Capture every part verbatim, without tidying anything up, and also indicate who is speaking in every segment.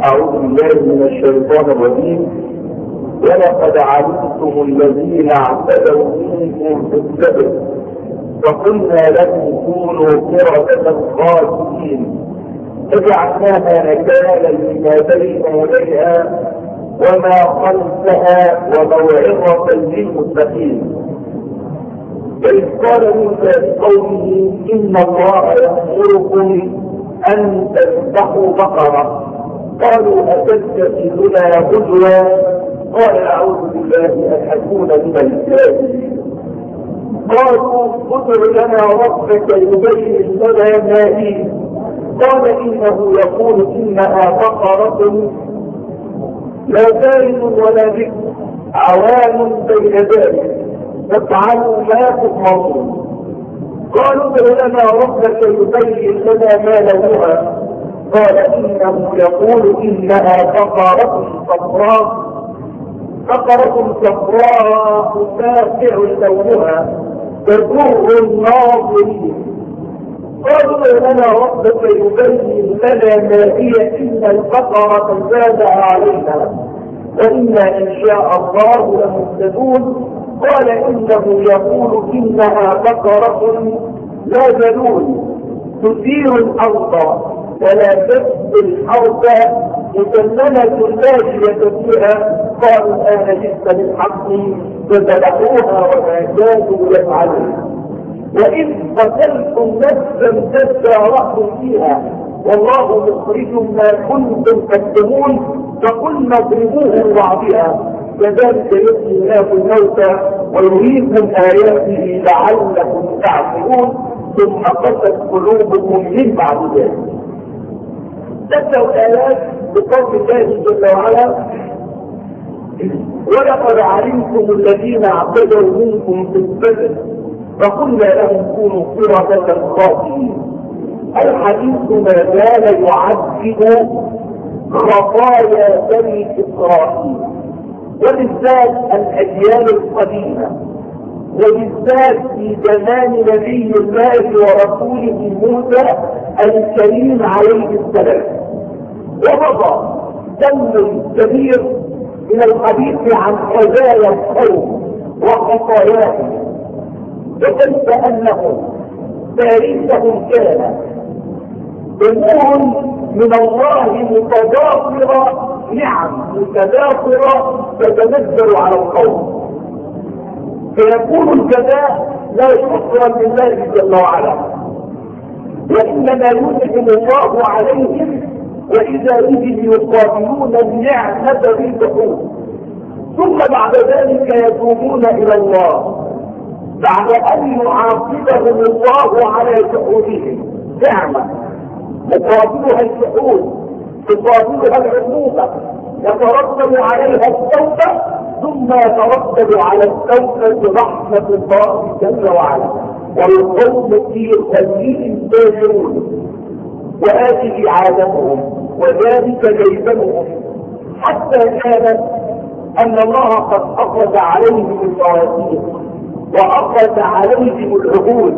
Speaker 1: أعوذ بالله من الشيطان الرجيم. ولقد علمتم الذين اعتدوا منكم في السبت فقلنا لهم كونوا قردة خاسئين فجعلناها نكالا لما بين يديها وما خلفها وموعظة للمتقين. إذ قال موسى لقومه إن الله يأمركم أن تذبحوا بقرة قالوا أتتخذنا هزوا قال أعوذ بالله أن أكون من الكافرين. قالوا ادع لنا ربك يبين لنا ما هي قال إنه يقول إنها بقرة لا فارض ولا بكر عوان بين ذلك فافعلوا ما تؤمرون. قالوا ادع لنا ربك يبين لنا ما لونها قال إنه يقول إنها بقرة صفراء بقرة صفراء فاقع لونها تضر الناظرين. قالوا لنا ربك يبين لنا ما هي إن البقرة زاد علينا وإنا إن شاء الله لمهتدون. قال إنه يقول إنها بقرة لا ذلول تثير الأرض ولا تسقي الأرض مسلمة لا شية فيها. قالوا الآن جئت بالحق فذبحوها وما كانوا يفعلون. وإذ قتلتم نفسا تدارأتم فيها والله مخرج ما كنتم تكتمون فقلنا اضربوه ببعضها كذلك يحيي الله الموتى ويريكم آياته لعلكم تعقلون ثم قست قلوبكم من بعد ذلك. تتلو الآيات بقول الله جل وعلا ولقد علمتم الذين اعتدوا منكم في السبت فقلنا لهم كونوا قردة خاسئين. الحديث ما زال يعذب خطايا بني إسرائيل وبالذات الأجيال القديمة وبالذات في زمان نبي الله ورسوله موسى الكريم عليه السلام. ومضى دم كبير من الحديث عن خزايا القوم وخطاياهم وكيف أنهم تاريخهم كان امور من الله متضافرة نعم متضافرة تتنزل على القوم فيكون الجزاء لا شكرا لله جل وعلا وإنما ينعم الله عليهم وإذا بهم يقاتلون النعمة بالدخول ثم بعد ذلك يتوبون إلى الله بعد أن يعاقبهم الله على شؤونهم نعمة تقابلها الشؤون تقابلها العقوبة يترتب عليها التوبة ثم يترتب على التوبة رحمة الله جل وعلا والقوم في خليهم تاجرون وهذه عادتهم وذلك جيبهم حتى كانت أن الله قد أخذ عليهم المواثيق وأخذ عليهم العهود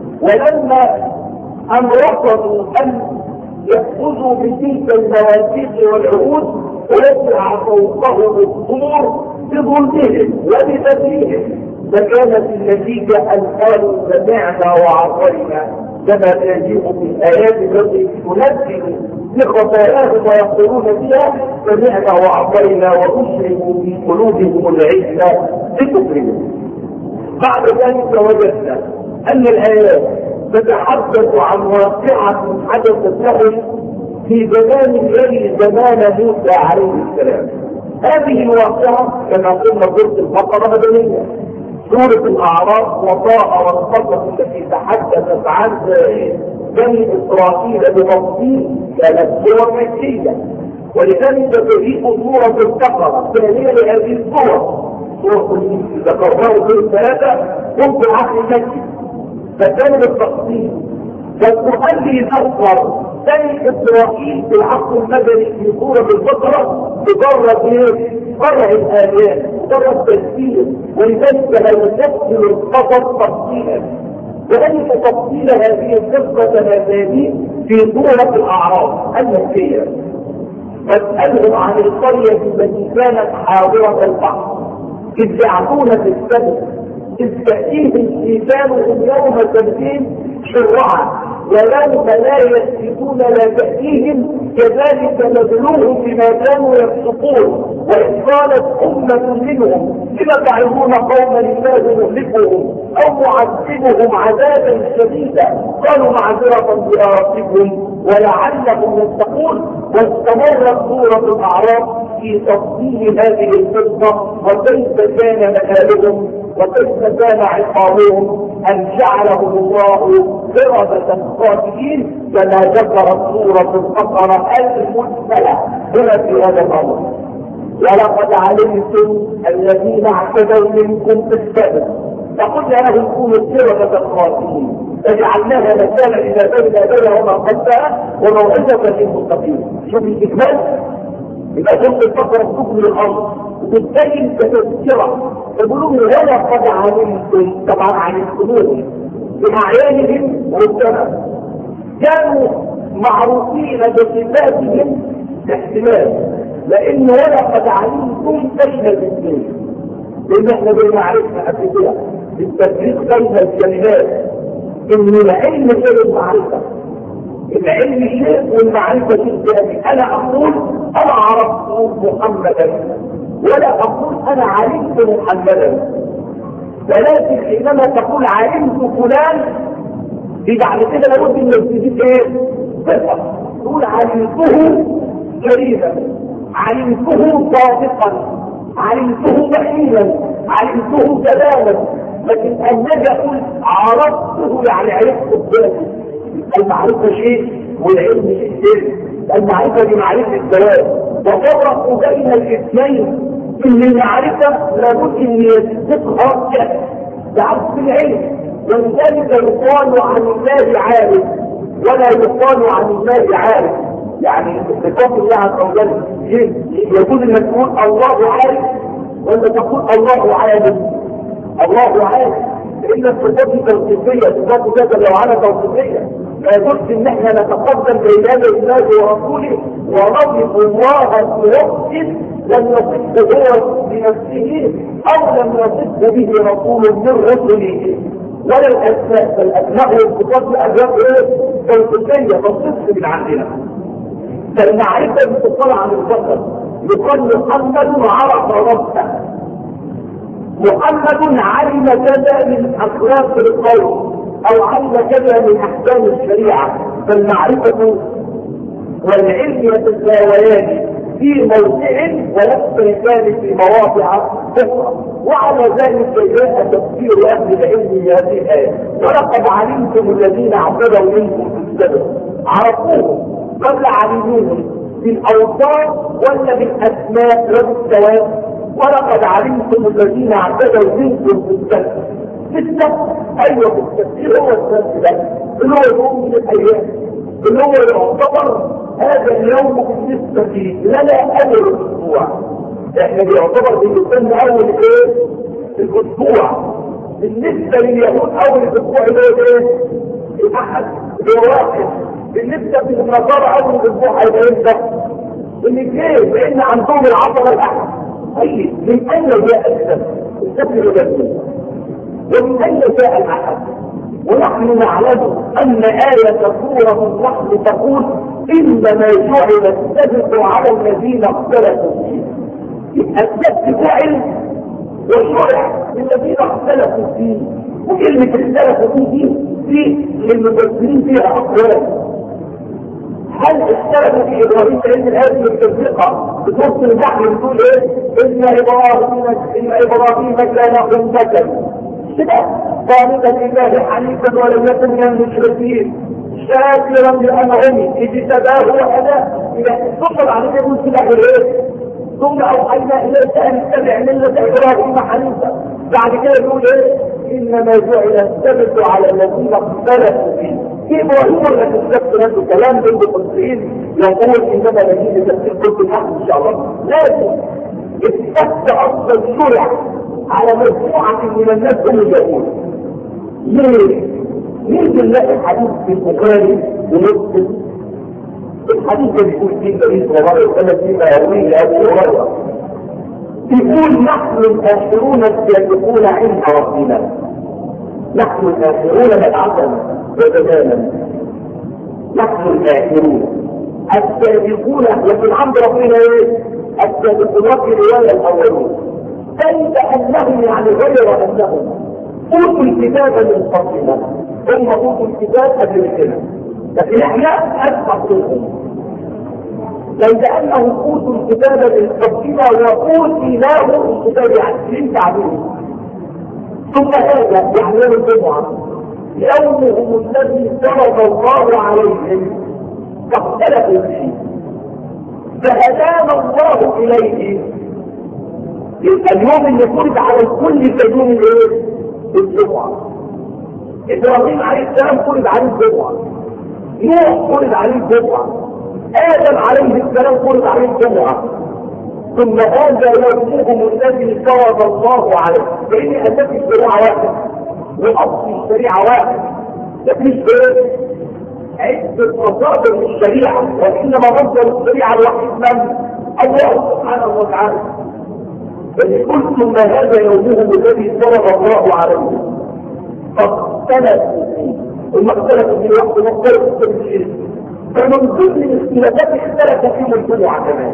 Speaker 1: ولما أن رفضوا أن يأخذوا بتلك المواثيق والعهود ورفع فوقهم الطور بظلمهم وبتدريهم فكانت النتيجة أن قالوا سمعنا وعصينا كما يجيء في الآيات التي تنزل بخطاياهم ويقولون فيها سمعنا وعصينا وأشركوا في قلوبهم العزة بكفرهم. بعد ذلك وجدنا أن الآيات تتحدث عن واقعة حدثت لهم في زمان غير زمان موسى عليه السلام. هذه الواقعة كما قلنا سورة البقرة مدنية سورة الأعراف وطاء والقصص التي تحدثت عن بني إسرائيل بتفصيل كانت سور مكية ولذلك تجيء سورة البقرة ثانية لهذه السور سورة التي ذكرناه في الثلاثة كنت عهد مكي فكان بالتفصيل والقرآن بيذكر بني إسرائيل في العصر المدني في سورة البقرة بجرد ايه؟ فرع الآيات مجرد تفسير ولذلك لا يفصل القصص تفصيلا وذلك تفصيل هذه القصة هذه في سورة الأعراف المكية. واسألهم عن القرية التي كانت حاضرة البحر إذ يعطون في السبت إذ تأتيهم حيتانهم يوم سبتهم شرعا ويوم لا يسبتون لا تأتيهم كذلك نبلوهم بما كانوا يفسقون. وإذ قالت أمة منهم لم تعظون قوما الله مهلكهم أو معذبهم عذابا شديدا قالوا معذرة إلى ربكم ولعلهم يتقون. واستمرت سورة الأعراف في تفصيل هذه القصة وكيف كان مآلهم وكيف كان عقابهم أن جعلهم الله قردة خاسئين كما ذكرت سورة البقرة المرسلة هنا في هذا الأمر. ولقد علمتم الذين اعتدوا منكم في السبت فقلنا لهم كونوا قردة خاسئين فجعلناها مكانا إذا بين بينها وما قبلها وموعظة للمتقين. شوف الإكمال يبقى شوف البقرة تكمل الأمر وتبين كتذكرة يقولون ولا قد علمتم طبعا علمتموهم بأعيانهم والسنة كانوا معروفين بصفاتهم باحتمال لأن ولا قد علمتم بين الاثنين لأن احنا بالمعرفة قبل كده التفريق بين الكلمات إن العلم غير المعرفة. العلم شيء والمعرفة شيء ثاني. أنا أقول أنا عرفت محمدا ولا أقول أنا علمت محمدا. ولكن حينما تقول علمت فلان دي بعد كده لابد ان تزيد ايه؟ تقول علمته كريما علمته صادقا علمته بخيلا علمته كلاما. لكن أنني أقول عرفته يعني عرفت الذات. المعرفة شيء والعلم شيء ثاني. المعرفة دي معرفة الذات وفرقوا بين الاثنين. ان المعرفة لابد ان يصدقها بعرف العلم. ولذلك يقال عن الله عارف ولا يقال عن الله عارف. يعني بصفات الله عز وجل يقول انك تقول الله عارف ولا تقول الله عالم. الله عارف لان الصفات توصيفيه صفات ذات الجوهره توصيفيه لا يجوز ان احنا نتقدم بين يدي الله ورسوله ونصف الله بوصف لم يصفه هو بنفسه او لم يصفه به رسول من رسله ولا الاسماء فالاسماء والصفات الابواب توصيفيه تصف من عندنا. فالمعرفه بتطلع عن البشر يقال محمد عرف ربه محمد علم كذا من اخلاق القول او علم كذا من احكام الشريعه. فالمعرفه والعلم يتساويان في موضع ويختلفان في مواضع اخرى. وعلى ذلك جاء تفسير اهل العلم هذه الايه ولقد علمتم الذين اعتدوا منكم في السبت عرفوهم قبل علموهم بالاوصاف ولا بالاسماء والثواب. ولقد علمتم الذين اعتدوا منكم في السبت. في السبت ايوه في التفسير هو السبت ده اللي هو يوم من الايام اللي هو يعتبر هذا اليوم بالنسبه لنا اول الاسبوع. احنا بيعتبر بالنسبه اول ايه؟ الاسبوع. بالنسبه لليهود اول الاسبوع اللي هو ايه؟ الاحد الواحد. بالنسبه للنصارى اول الاسبوع هيبقى امتى؟ الاثنين لان عندهم العصر الاحد. طيب من اين جاء السبت؟ السبت الجميل ومن اين جاء الاحد؟ ونحن نعلم ان آية سورة النحل تقول انما جعل السبت على الذين اختلفوا فيه. السبت فعل وشرع للذين اختلفوا فيه. وكلمة اختلفوا فيه في للمفسرين فيها اقوال. هل اختلفوا في ابراهيم لان الآية التفرقة بتوصل النحل بتقول ايه؟ ان ابراهيم ان ابراهيم كان امة كده قانتا لله حنيفا ولم يكن من المشركين شاكرا لانعمه اجتباه وهداه. اذا تصل عليه يقول في الاخر ايه؟ ثم اوحينا اليك ان اتبع مله ابراهيم حنيفا. بعد كده يقول ايه؟ انما جعل السبت على الذين اختلفوا فيه. في ابراهيم ولا في السبت نفسه كلام بين المفسرين يقول انما نجيب تفسير كل الحق ان شاء الله. لكن السبت اصلا شرع على مجموعة من الناس هم اليهود. ليه؟ ليه نلاقي حديث في البخاري ومسلم الحديث ده بيقول فيه النبي صلى الله عليه وسلم فيما يرويه لأبي هريرة، يقول نحن الآخرون السابقون عند ربنا. نحن الآخرون نتعلم وتماما، نحن الآخرون السابقون، لكن عند ربنا ايه؟ السابقون في الرواية الأولون، أي كأنهم يعني غير أنهم أوتوا الكتاب من قبلنا، هم أوتوا الكتاب قبل كده، لكن احنا أسبق منهم، لو كأنهم أوتوا الكتاب من قبلنا وأوتيناه الكتاب يعني تعبيره. ثم هذا يعني يوم الجمعة يومهم الذي فرض الله عليهم فاختلفوا فيه فهدانا الله إليه. اليوم اللي فرض على الكل في يوم الايه؟ الجمعة. إبراهيم عليه السلام فرض عليه الجمعة، نوح فرض عليه الجمعة، آدم عليه السلام فرض عليه الجمعة، ثم هذا يومهم الذي فرض الله عليه، لأن أساس الشريعة واحد وأصل الشريعة واحد، مفيش غير عدة مصادر من الشريعة، وإنما مصدر الشريعة الوحيد من؟ الله سبحانه وتعالى. فليقول ثم هذا يومهم الذي فرض الله عليه فاختلفوا فيه، ثم اختلفوا في وقت واختلفوا في الشيء، فمن ضمن الاختلافات اختلف فيهم الجمعة كمان.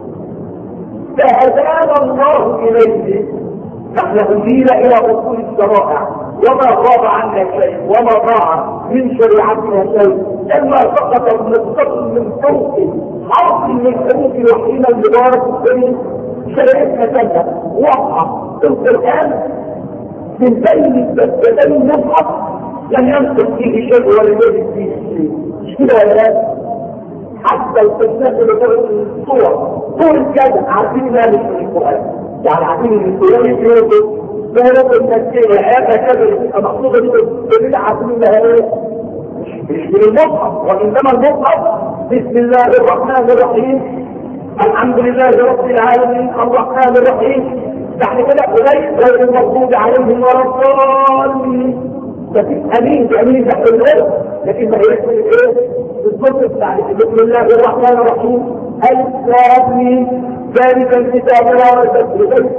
Speaker 1: فهدانا الله إليه، نحن هدينا إلى أصول الشرائع، وما غاب عنا شيء وما ضاع من شريعتنا شيء، لما سقط نقطة من فوق حرف من حروف الوحينا المبارك الكريم شريعتنا كلها واضحة في القرآن من بين السبتين المصحف لم ينقص فيه شيء ولا يجد فيه شيء. مش كده ولا لا؟ حتى القصات اللي قلت الصور طول كذا عارفين ما مش من القرآن، يعني عارفين ان القرآن يقول فهرب النسية هذا كذا يبقى مقصودة دي كلنا عارفين انها ايه؟ مش من المصحف، وانما المصحف بسم الله الرحمن الرحيم الحمد لله رب العالمين الرحمن الرحيم، يعني كده قليل غير المغضوب عليهم ولا الضالين. ففي امين امين تحت الارض، لكن ما هيش من ايه؟ بالضبط بتاع بسم الله الرحمن الرحيم الثاني ذلك الكتاب لا ريب فيه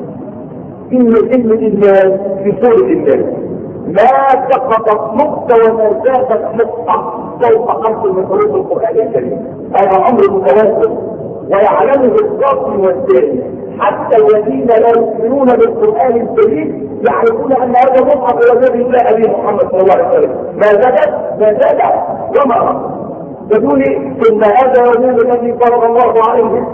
Speaker 1: إن كلمة الناس في سورة الناس ما سقطت نقطة وما زادت نقطة فوق خمس من حروف القرآن الكريم. هذا أمر متوازن ويعلمه الصافي والثاني، حتى الذين لا يؤمنون بالقرآن الكريم يعرفون أن هذا مصحف الذي جاء به محمد صلى الله عليه وسلم ما زادت ما زادت وما رأى. بدون ثم هذا يوم الذي فرض الله عليه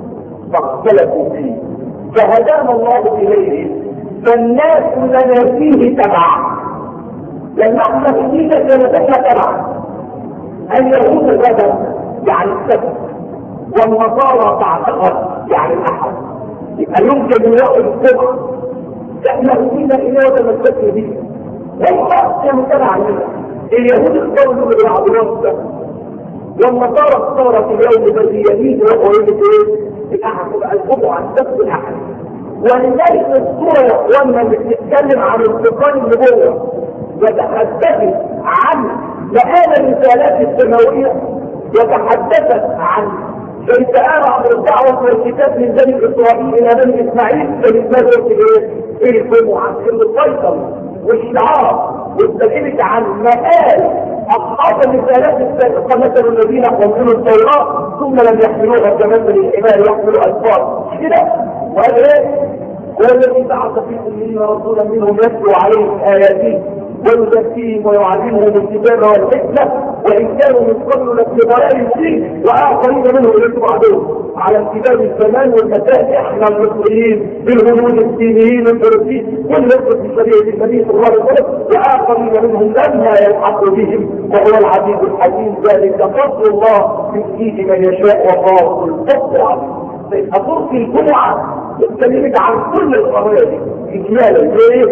Speaker 1: فاختلفوا فيه فهدانا الله إليه فالناس لنا فيه تبع، لأن احنا فيه سنتنا تبع. اليهود غدا يعني السبت، والنصارى تعتقد يعني الأحد، يبقى يمكن يلاقوا الجمعة احنا فينا إليه وتمسكوا به، هم كانوا تبع لنا. اليهود اختاروا له بالعضلات السبت، والنصارى اختارت اليوم الذي يليه وهو يوم ايه؟ الأحد، يبقى الجمعة السبت الأحد. ولذلك الصورة يا اخواننا اللي بتتكلم عن انتقال النبوة وتحدثت عن مآل الرسالات السماوية وتحدثت عن كيف أرى الدعوة والكتاب من بني إسرائيل إلى بني إسماعيل فلماذا ايه؟ ايه الجمعة؟ الفيصل والشعار والتكلمت عن مآل أصحاب الرسالات السابقة مثل الذين حملوا التوراة ثم لم يحملوها كمثل الحمار يحملوا أسفار كده. وهذا ايه؟ والذي بعث في الأميين رسولا منهم يتلو عليهم آياته ويزكيهم ويعلمهم الكتاب والحكمة وإن كانوا من قبل لفي ضلال مبين وآخرين منهم يتبعون على الكتاب الزمان والمسائل. احنا المسلمين بالهنود الدينيين الفرسيين والنصر في شريعة النبي صلى الله عليه وسلم وآخرين منهم لما يلحق بهم وهو العزيز الحكيم. ذلك فضل الله يؤتيه من يشاء والله ذو الفضل العظيم. أصور في الجمعة اتكلمت عن كل القضايا دي إجمالا. ليه؟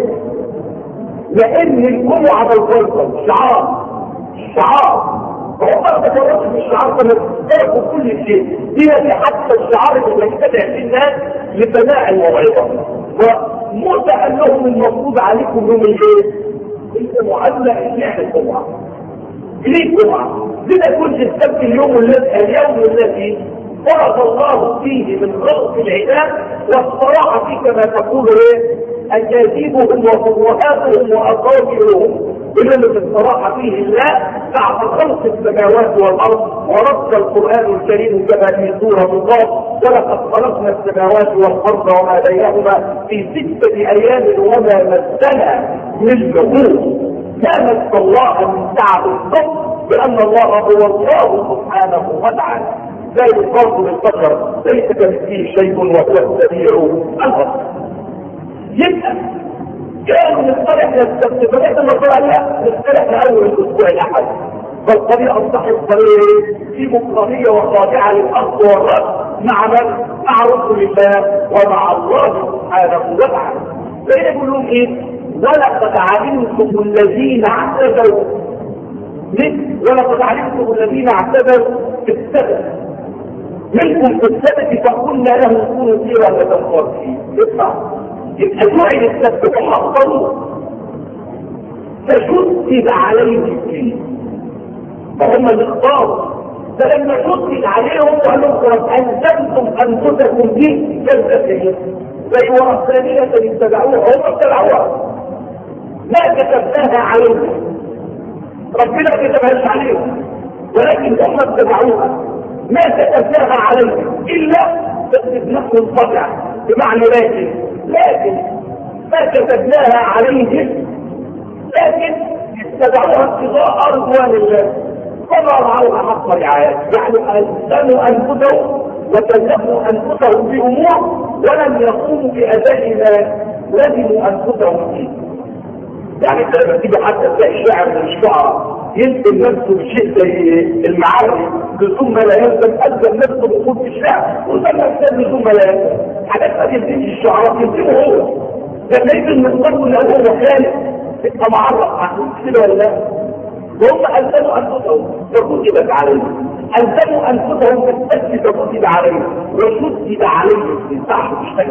Speaker 1: لأن الجمعة بالفيصل شعار شعار وهم ما تفرقوا في الشعار كما تفرقوا كل شيء. هي حتى الشعار اللي يتبع في الناس لبناء الموعظة. وموسى قال لهم المفروض عليكم يوم الايه؟ الجمعة. قال لا الجمعة ليه جمعة؟ لذا يكون السبت اليوم الذي اليوم الذي فرض الله فيه من خلق العباد، والصراحة فيه كما تقول ايه؟ أجاذيبهم وفروهاتهم وأصابعهم، إنما الصراحة فيه الله بعد خلق السماوات والأرض. ورد القرآن الكريم كما في سورة القاف: ولقد خلقنا السماوات والأرض وما بينهما في ستة أيام وما مسنا من لغوب. ما مس الله من تعب الصبر، لأن الله هو الله سبحانه وتعالى لا يقارن بالبشر، ليس كمثله شيء وهو السميع البصير. يبقى كانوا نصطلح للسبت، فنحن نقول عليها نصطلح لأول الأسبوع الأحد، فالطريقة أصبحت طريقة في مقرنية وخاضعة للأرض والرب مع من؟ مع رسل الله ومع الله سبحانه وتعالى. فيقول لهم إيه؟ ولقد علمتم الذين اعتذروا ولقد علمتم الذين اعتذروا في السبت منكم في السبت فقلنا لهم كونوا سيرا لتنقر فيه. يطلع يبقى جعل السبت فحصلوا فشدد عليه الدين، فهم اللي اختاروا. فلما شدد عليهم قالوا لهم ألزمتم أنفسكم به كذبتهم زي ورثانية اتبعوها، هم اتبعوها ما كتبناها عليهم، ربنا كتبهاش عليهم، ولكن هم اتبعوها ما كتبناها عليهم الا باستثناء منقطع، بمعنى لكن لكن ما كتبناها عليهم، لكن اتبعوها ابتغاء رضوان الله فما رعوها حق رعايته، يعني الزموا انفسهم وكلفوا انفسهم بامور ولم يقوموا باداء ما لزموا انفسهم فيه. يعني انت لما تيجي حتى تلاقي شاعر من الشعراء يلزم نفسه بشيء زي المعارف ثم لا يلزم، الزم نفسه بخوض في الشعر وسمى السلم ثم لا يلزم. حاجات ما يلزمش الشعراء يلزمه هو، لما يلزم من قبل لو هو خالق يبقى معرف عنه كده ولا لا؟ وهم الزموا انفسهم فكتبت عليهم، الزموا انفسهم بالسجن فكتب عليهم، وشدد عليهم ما ينفعش تشتغل،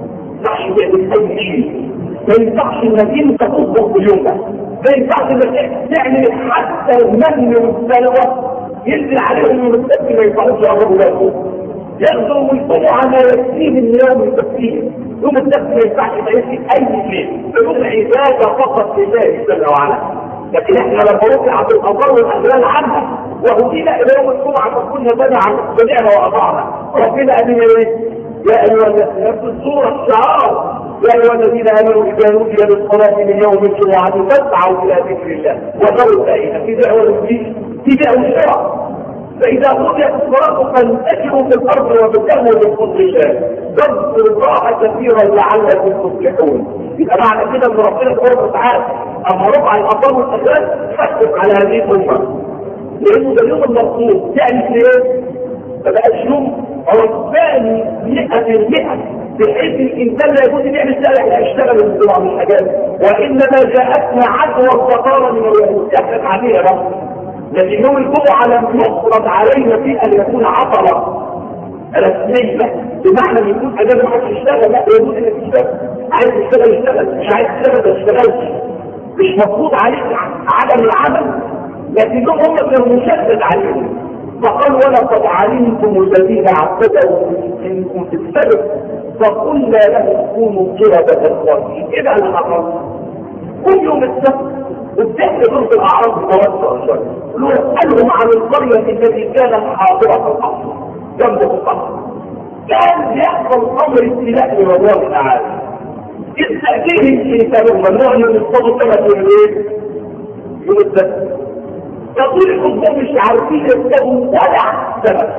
Speaker 1: ما ينفعش تعمل اي شيء، ما ينفعش انك انت تطبخ باليوم ده، ما ينفعش انك تعمل حتى المن والسلوى ينزل عليهم من السجن ما ينفعوش يقربوا له، ياخذوا ويطلعوا على يكفيهم اليوم يكفيهم، يوم السبت ما ينفعش يكفي اي شيء، فيوم عباده فقط لله جل وعلا. لكن احنا لما رفع بالاضرار والاغلال عنها وهدينا الى يوم الجمعه فكنا بدعا سمعنا واطعنا، ربنا قال لنا ايه؟ يا ايها الذين نفس الصوره الشعار يا ايها الذين امنوا اذا نودي للصلاه من يوم الجمعه فاسعوا الى ذكر الله وذروا البيع، في دعوه الدين في دعوه الشرع. فاذا قضيت الصلاه فانتشروا في الارض وابتغوا من فضل الله واذكروا الله كثيرا لعلكم تفلحون. يبقى معنى كده ان ربنا سبحانه وتعالى اما رفع الاضرار والاغلال خفف على هذه الامه، لانه ده اليوم المرصود يعني ايه؟ ما بقاش يوم رباني مئة بالمئة بحيث الانسان لا يجوز ان يعمل سلاح يشتغل بالطبع من الحاجات، وانما جاءتنا عدوى الفقاره من اليهود يحدث عليها رب. لكن يوم الجمعه لم يفرض علينا فيه ان يكون عطله رسميه، بمعنى ان يكون اجازه ما حدش يشتغل، لا يجوز انك تشتغل، عايز تشتغل اشتغل، مش عايز تشتغل ما تشتغلش، مش مفروض عليك عدم العمل. لكن هم كانوا مشدد عليهم، فقال ولقد علمتم الذين اعتدوا منكم في السبت فقلنا لهم كونوا قردة خاسئين. ايه بقى اللي حصل؟ كل يوم السبت والذهب ضد الاعراض توسع شويه، اسالهم عن القريه التي كانت حاضره القصر جنب القصر، كان يحصل امر ابتلاء من الله تعالى. اذ تاتيهم الانسان ممنوع من الصوت كما في الايه؟ يوم السبت يقول الحكام مش عارفين يكتبوا ولا سبب،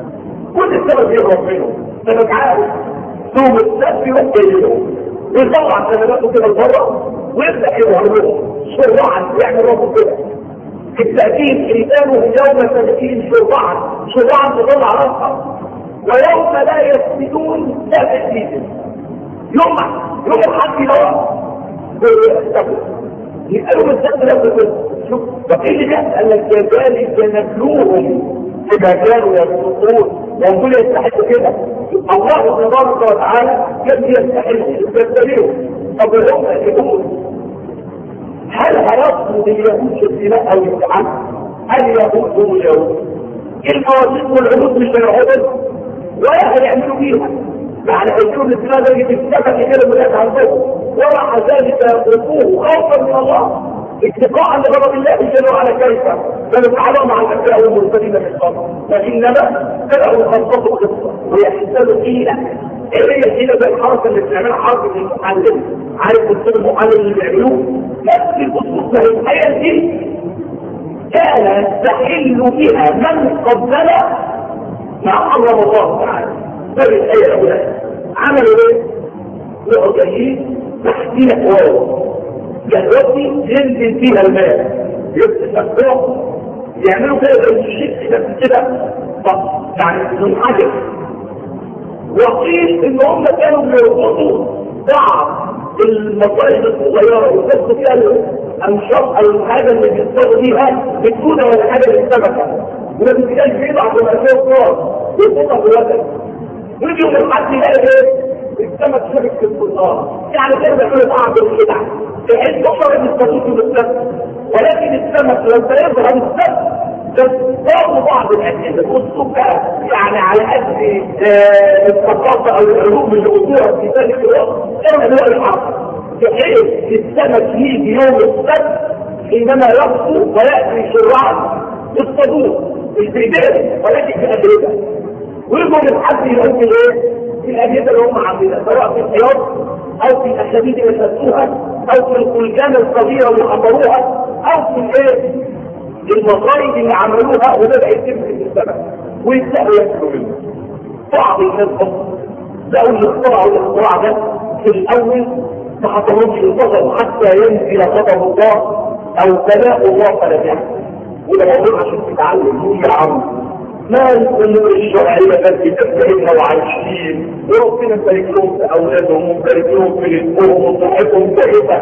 Speaker 1: كل السبب يهرب منهم، سبب عارف يوم السبت يوم جايلهم ويطلع سبباته كده لبره ويبدا يهربهم شرعا، يعمل ربه كده التأكيد إنسانه يوم سبتين شرعا شرعا تطلع راسها، ويوم لا يسجدون لا تأكيد يوم يوم الحق لهم يسألوا بالسبت لهم. شوف فايه اللي بيحصل لك كذلك نبلوهم كما كانوا يسقطون وهم يستحقوا كده. الله تبارك وتعالى كم يستحق يستبدلهم. طب هم يقول هل هيصمد اليهود في السماء او الامتحان؟ اليهود هم اليهود، المواثيق والعهود مش هيعودوا ولا هيعملوا بيها، يعني هيجوا الاسلام ده يتكتب كده بلاد عندهم، ومع ذلك يتركوه خوفا من الله اتقاء لغضب الله جل وعلا. كيف فنفعلهم مع الانبياء والمرسلين من قبل، فانما بداوا يخصصوا قصه ويحسنوا حيله. ايه هي الحيله؟ زي الحركه اللي بتعملها حركه المحلل، عارف الدكتور المحلل اللي بيعملوه نفس الاسلوب. الحياه دي كان يستحل بها من قبلنا ما حرم الله تعالى. فبالآية الأولى عملوا ايه؟ يقعد جايين تحتين احواله جهوتي ينزل فيها الماء يبقى مفتوح، يعملوا كده زي الشيء بس كده يعني منحدر. وقيل ان هم كانوا بيربطوا بعض المصائب الصغيره ويحطوا فيها الانشاط او الحاجه اللي بيصطادوا بيها بتكون ولا حاجه للسمكه، وده بيتقال في بعض الاشياء الصغار يحطها في الوزن، ويجي من حد يلاقي ايه؟ السمك شبك في النار. يعني كده بيعملوا بعض الخدع بحيث تقدر ان تستفيدوا بالسمك، ولكن السمك لو سيظهر السمك تستطيعوا بعض الأجهزة والسكر يعني على قد الثقافة أو العلوم اللي قدوها في ذلك الوقت كما هو الحق، بحيث السمك يجي يوم السبت حينما يغسو ويأتي شرعا بالصدور مش بإيديه ولكن في أجهزة، ويجوا من حد يقول ايه؟ في الأجهزة اللي هم عاملينها سواء في الحياض أو في الأشابيد اللي شدوها أو في الخلجان الصغيرة اللي عمروها أو في الايه؟ المصايد اللي عملوها وبدأ يتم في السمك ويبدأوا يأكلوا منه. بعض الناس لقوا اللي اخترعوا الاختراع ده في الأول ما حصلهمش الغضب حتى ينزل غضب الله أو بلاء الله فلم يحصل. وده موضوع عشان تتعلم يا عم ما الأمور الشرعية التي تبتهمها وعايشين وربنا مبارك لهم في أولادهم ومبارك لهم في رزقهم وصحتهم كويسة.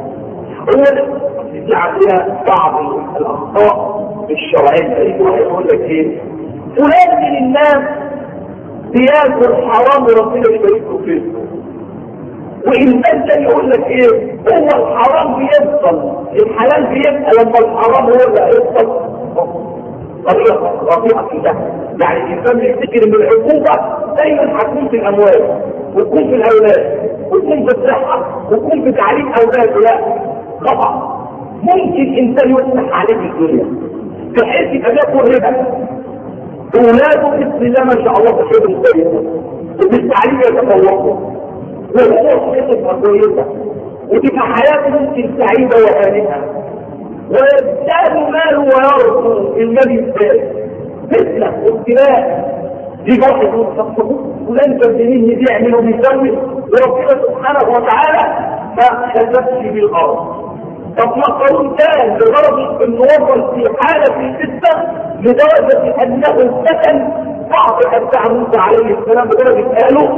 Speaker 1: هو عندنا بعض الاخطاء الشرعيه يقول لك ايه؟ فلان من الناس بياكل حرام وربنا يبارك له فيه، وانسان تاني يقول لك ايه؟ هو الحرام بيفضل الحلال بيبقى لما الحرام هو اللي هيفضل. طريقه رفيعه في ده، يعني الانسان يفتكر ان العقوبه دايما هتكون في الاموال وتكون في الاولاد وتكون في الصحه وتكون في تعليم اولاده. لا طبعا ممكن انسان يفتح عليه في الدنيا بحيث يبقى بياكل ربا اولاده بسم الله ما شاء الله تشوفهم كويسه وبالتعليم يتفوقوا وهو صحته كويسه وتبقى حياته ممكن سعيده وهانئه ويزداد ماله ويرجو المال الثاني مثله وابتلاء دي واحد يقول فلان كذبني بيعمل وبيسوي وربنا سبحانه وتعالى ما خلفش بالارض. طب ما قانون كان لغرض انه وصل في حاله الفتنه لدرجه انه سكن بعض اتباع موسى عليه السلام بدرجه قالوا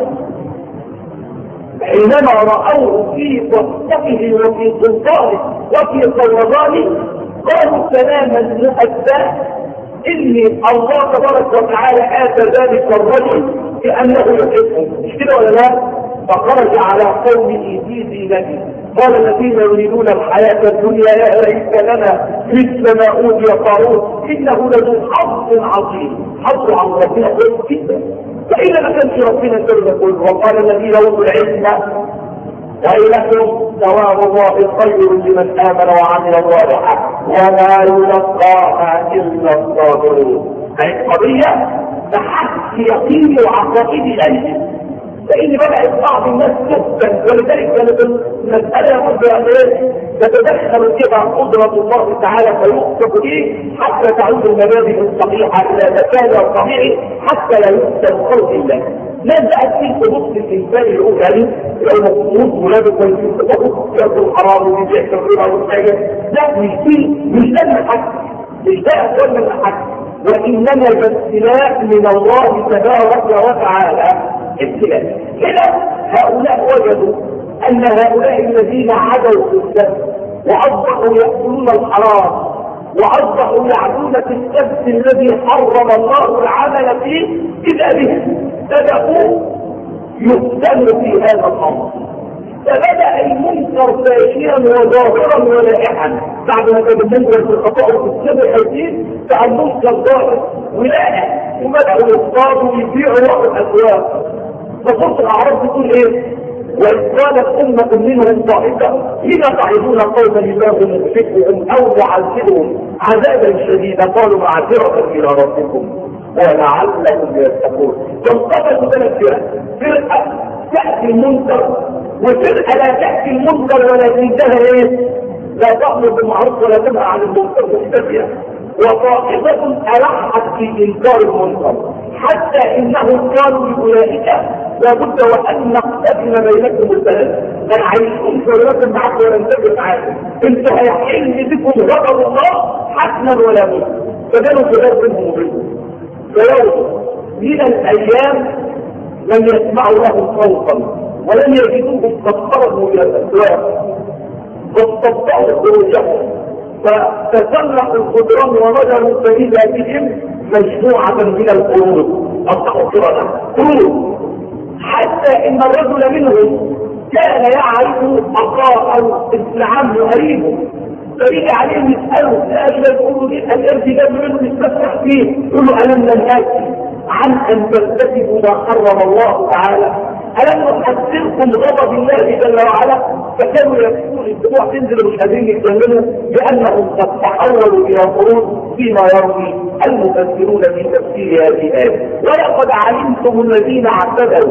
Speaker 1: حينما راوه في وصفه وفي سلطانه وفي طيرانه قالوا سلاما مؤداه اني الله تبارك وتعالى اتى ذلك الرجل بانه يحبه، مش كده ولا لا؟ فخرج على قومه في زينته قال الذين يريدون الحياة الدنيا يا ليت لنا مثل ما أوتي قارون إنه لذو حظ عظيم. حظ عن ربنا كويس جدا، فإذا ما كانش ربنا كله كله. وقال الذين أوتوا العلم ويلكم ثواب الله خير لمن آمن وعمل صالحا وما يلقاها إلا الصابرون. هذه القضية تحت يقين وعقائد الأجل، فإن بدأت بعض الناس تفتن ولذلك كانت المسألة يقول بأن تتدخل كده قدرة الله تعالى فيؤخذ به حتى تعود المبادئ الصحيحة إلى مكانها الطبيعي حتى لا يفتن خلق الله. ما بقت في حدود الإنسان الأولى دي المفروض ولادك ويجب يأكل الحرام ويجب الربا والحاجة لا مش دي مش ده الحق، مش ده أقوال من الحق، وإنما الابتلاء من الله تبارك وتعالى ابتلاء. هنا هؤلاء وجدوا أن هؤلاء الذين عدوا في السبت وأصبحوا يأكلون الحرام وأصبحوا يعدون في السبت الذي حرم الله العمل فيه إذا به بدأوا يفتنوا في هذا الأمر. فبدأ المنكر فاشيا وظاهرا ولائحا. بعد ما كان المنكر في الخطأ وفي السبع حديث بقى المنكر ظاهر ولائح، وبدأوا يصطادوا ويبيعوا وقت الأسواق. فقلت الأعراب بتقول إيه؟ وإذ قالت أمة منهم طائفة لما تعظون قوما الله مهلكهم أو معذبهم عذابا شديدا قالوا معذرة إلى ربكم ولعلهم يتقون. فانقبلوا ثلاث فرق، فرقة تأتي المنكر، وفرقة لا تأتي المنكر ولا تنتهي إيه؟ لا تأمر بالمعروف ولا تنهى عن المنكر مختفية. وطائفة ألحت في إنكار المنكر حتى إنهم قالوا لأولئك لابد وأن نقتسم بينكم الثلاث، أنا عايزكم شريرة معكم ولا نتفق معاكم، أنتوا هيحل بكم غضب الله حتما ولا بد. فكانوا شباب منهم وبينهم. فيوم من الأيام لم يسمعوا لهم صوتا ولم يجدوهم قد خرجوا إلى الأسواق واستبطأوا خروجهم، فتسلقوا الخضران ونظروا فإذا بهم مجموعة من القرود أصدقوا قردا قرود، حتى إن الرجل منهم كان يعرف أخاه ابن عمه قريبه، فيجي عليهم يسأله الأجل يقولوا لي الأرض جاب منه يستفتح فيه، يقول له ألم ننهاكم عن أن ترتكبوا ما حرم الله تعالى؟ ألم نحذركم غضب الله جل وعلا؟ فكانوا يكون الدموع تنزل مش قادرين يتكلموا لأنهم قد تحولوا إلى قرود فيما يروي المفسرون في تفسير هذه الآية. ولقد علمتم الذين اعتدوا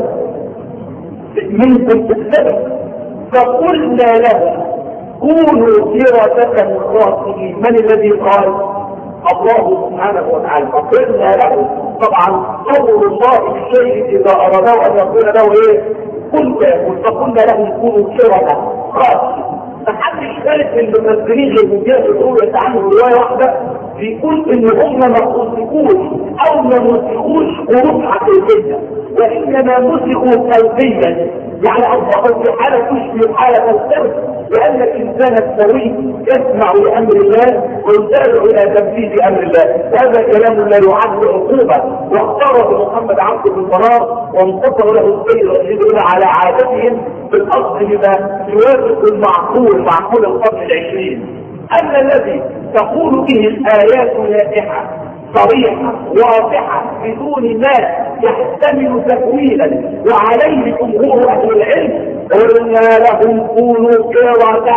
Speaker 1: منكم في السبت فقلنا لهم كونوا قردة خاسئين. من الذي قال؟ الله سبحانه وتعالى. فقلنا له، طبعا قول الله بالشيء اذا ارادوا ان يقول له ايه؟ كن فيكون. فقلنا له كونوا قردة خاسئين. محدش خالف من الممثلين الجمهوريه بيقولوا يتعاملوا روايه واحده بيقول ان هم ما مسكوش او ما مسكوش قروض حقيقيه، وانما مسكوا قلبيا، يعني اصبحوا في حاله تشبه حاله السر، لان الانسان السوي يسمع لامر الله ويسارع الى تنفيذ امر الله. وهذا كلام لا يعد عقوبه، واختار محمد عبد القرار وانتصر له السيد يدل على عادتهم بالاصل بما يوافق المعقول معقول القرن العشرين. اما الذي تقول به الايات لائحه صريحه واضحه بدون ما يحتمل تأويلا وعليه جمهور اهل العلم، قلنا لهم كونوا قردة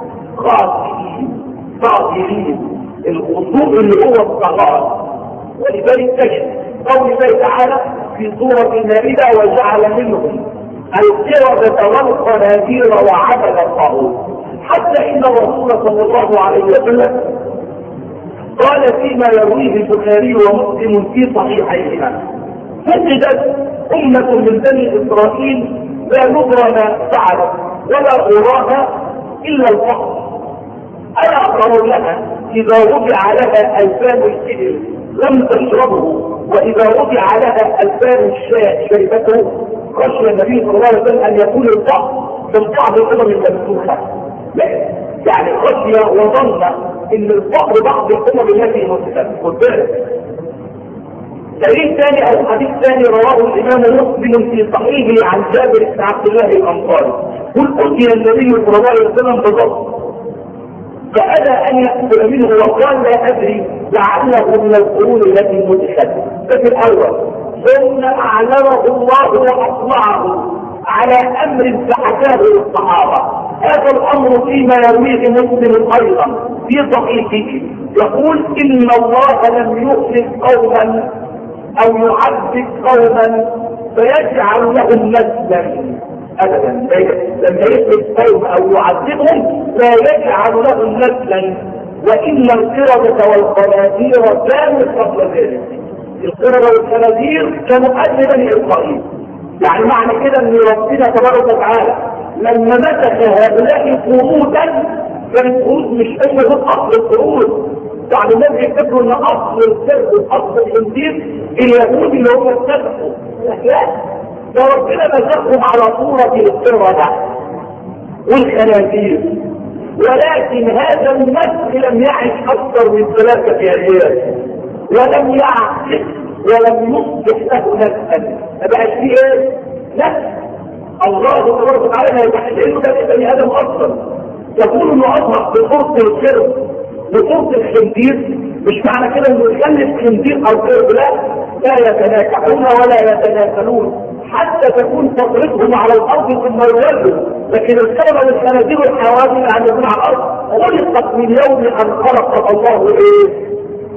Speaker 1: خاسئين صاغرين. الخصوم اللي هو الصغار. ولذلك تجد قول الله تعالى في سورة المائدة وجعل منهم القردة والخنازير وعبد الطاغوت، حتى ان الرسول صلى الله عليه وسلم قال فيما يرويه البخاري ومسلم في صحيحيهما: وجدت أمة من بني إسرائيل لا ندرى ما فعلت ولا أراها إلا الفقر، ألا أقرر لها إذا وضع لها ألبان الإبل لم تشربه، وإذا وضع لها ألبان الشاة شربته. خشي النبي صلى الله عليه وسلم أن يكون الفقر من بعض الأمم الممسوحة، يعني خشي وظن ان الفقر بعض الامم التي مسلمت. خد بالك دليل ثاني او حديث ثاني رواه الامام مسلم في صحيحه عن جابر بن عبد الله الانصاري قل اتي النبي صلى الله عليه وسلم بضبط فأبى أن يأكل منه وقال لا أدري لعله من القرون التي مسخت. ففي الأول ثم أعلمه الله وأطلعه على أمر فحكاه للصحابة. هذا الأمر فيما يرويه مسلم أيضا في صحيحه يقول إن الله لم يخلف قوما أو يعذب قوما فيجعل لهم نسلا أبدا. لما يخلف قوم أو يعذبهم لا يجعل لهم نسلا. وإن القردة والخنازير كانوا قبل ذلك. القردة والخنازير كانوا قبل بني إسرائيل. يعني معنى كده ان ربنا تبارك وتعالى لما مسك هؤلاء قرودا كان القرود مش اي غير اصل القرود. بعد الناس يفتكروا ان اصل السرق واصل الخنزير اليهود اللي هم اتفقوا. لا، ده ربنا مسكهم على صوره القرده والخنازير، ولكن هذا النسل لم يعش اكثر من ثلاثه ايام ولم يعقل ولم يصبح له نفسا. ما بقاش فيه ايه؟ نفس. الله تبارك وتعالى لا يحل ده بني ادم اصلا، يقول انه اصبح بصوره الخرق بصوره الخنزير، مش معنى كده انه يخلف خنزير او خرق، لا لا يتناكحون ولا يتناسلون حتى تكون فترتهم على الارض ثم يولوا. لكن الكلمه والخنازير والحيوانات اللي عندهم على الارض خلقت من يوم ان خلق الله ايه؟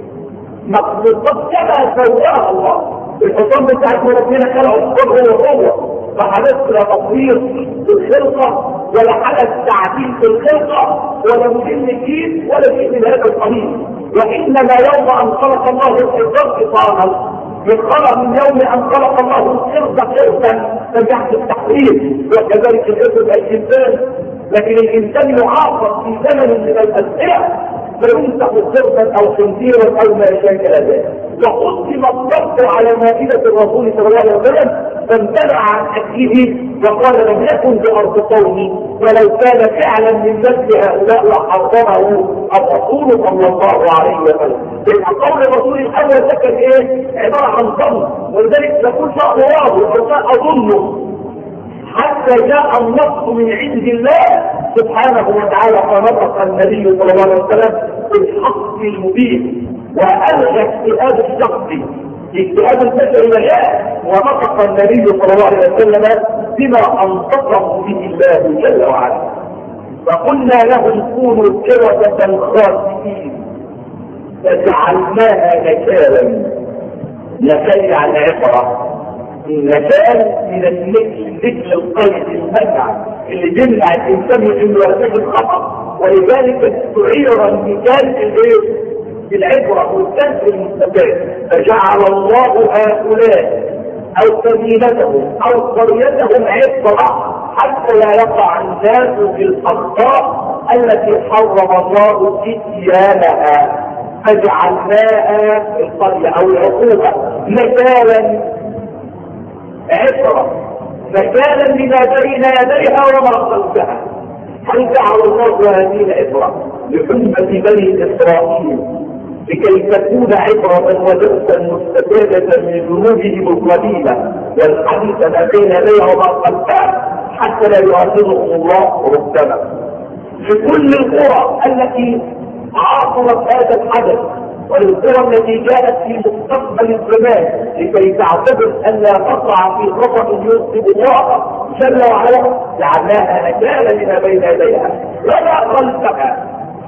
Speaker 1: مخلوقات كما سواها الله. الحصان بتاعت ربنا خلقه هو هو، فحدث لا تطوير في الخلقه ولا حدث تعديل في الخلقه ولا مهم جديد ولا شيء من هذا القبيل. وانما يوم ان خلق الله الخلق صار يخلق من يوم ان خلق الله الخلق خلقا فجحت التحرير. وكذلك الاسم الانسان، لكن الانسان يعاقب في زمن من الاسئله فيمسح خرقا او خنزيرا او ما شاكل ذلك. وقدم الضبط على مائده الرسول صلى الله عليه وسلم فامتنع عن اكله وقال لم يكن بارض قومي، ولو كان فعلا من مثل هؤلاء لحرمه الرسول صلى الله عليه وسلم. لان قول الرسول الاول ده كان ايه؟ عباره عن ظن، ولذلك يقول شاء الله وشاء اظنه حتى جاء النص من عند الله سبحانه وتعالى فنطق النبي صلى الله عليه وسلم بالحق المبين والغى اجتهاد الشخص اجتهاد البشر مجال، ونطق النبي صلى الله عليه وسلم بما انطقه به الله جل وعلا. فقلنا لهم كونوا قردة خاسئين فجعلناها نكالا. نكال عن عبره، النكال من النكل القيد المنع اللي جمع الانسان انه يرتكب الخطا، ولذلك تعير النكال بالايه؟ بالعبره والدرس المستفاد. فجعل الله هؤلاء او سبيلتهم او قريتهم عبره حتى لا يقع الناس في الاخطاء التي حرم الله اتيانها. فجعلناها القريه او العقوبه نكالا عبرة مكانا لما بين يديها وما خلفها. هل جعل الله هذه العبرة لأمة بني إسرائيل لكي تكون عبرة ودرسا مستفادة من ذنوبهم القديمة والحديث ما بين يديها وما خلفها حتى لا يؤاخذهم الله ربما. في كل القرى التي عاصرت هذا الحدث والقرى التي جاءت في مستقبل الزمان لكي تعتبر ان لا تقع في خطأ يغضب الله جل وعلا جعلناها نكالا لما بين يديها وما خلفها.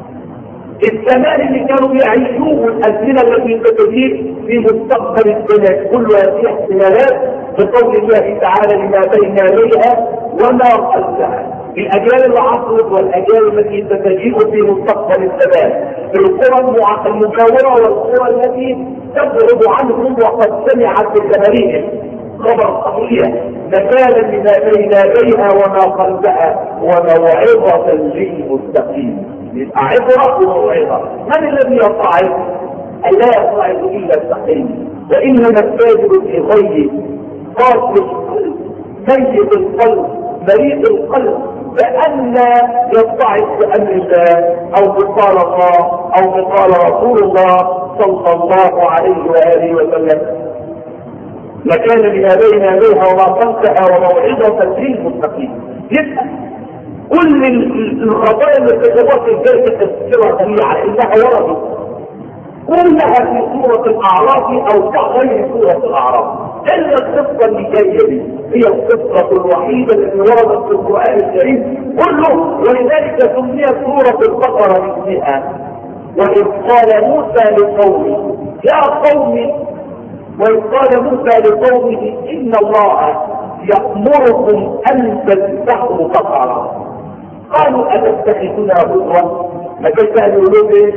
Speaker 1: الزمان اللي كانوا يعيشوه الأزمنة التي تجري في مستقبل الزمان كل هذه احتمالات بقول الله تعالى لما بين يديها وما خلفها. الأجيال اللي عصرت والأجيال التي ستجيء في مستقبل الزمان، القرى المجاورة والقرى التي تبعد عنهم وقد سمعت بزمانهم خبر صحيح نكالا لما بين يديها وما خلفها وموعظة للمتقين. يبقى عبرة وموعظة. من الذي يصعد؟ لا يصعد إلا التقين، وإنما التاجر في غيه قاتل القلب ميت القلب مريض القلب بأن يصعد بأمر الله أو بقال الله أو بقال رسول الله صلى الله عليه وآله وسلم. لكان لما بين يديها وما خلفها وموعظة للمتقين. يبقى كل القضايا اللي ارتكبوها في الجلسة التفسيرها سريعة انها وردت كلها في سورة الأعراف او غير سورة الأعراف، الا القصة اللي جاية دي هي القصة الوحيدة التي وردت في القرآن الكريم كله، ولذلك سميت سورة البقرة باسمها. وإذ قال موسى لقومه يا قوم وإذ قال موسى لقومه إن الله يأمركم أن تذبحوا بقرة. قالوا أتتخذنا هزوا؟ ما كان يقولوا ايه؟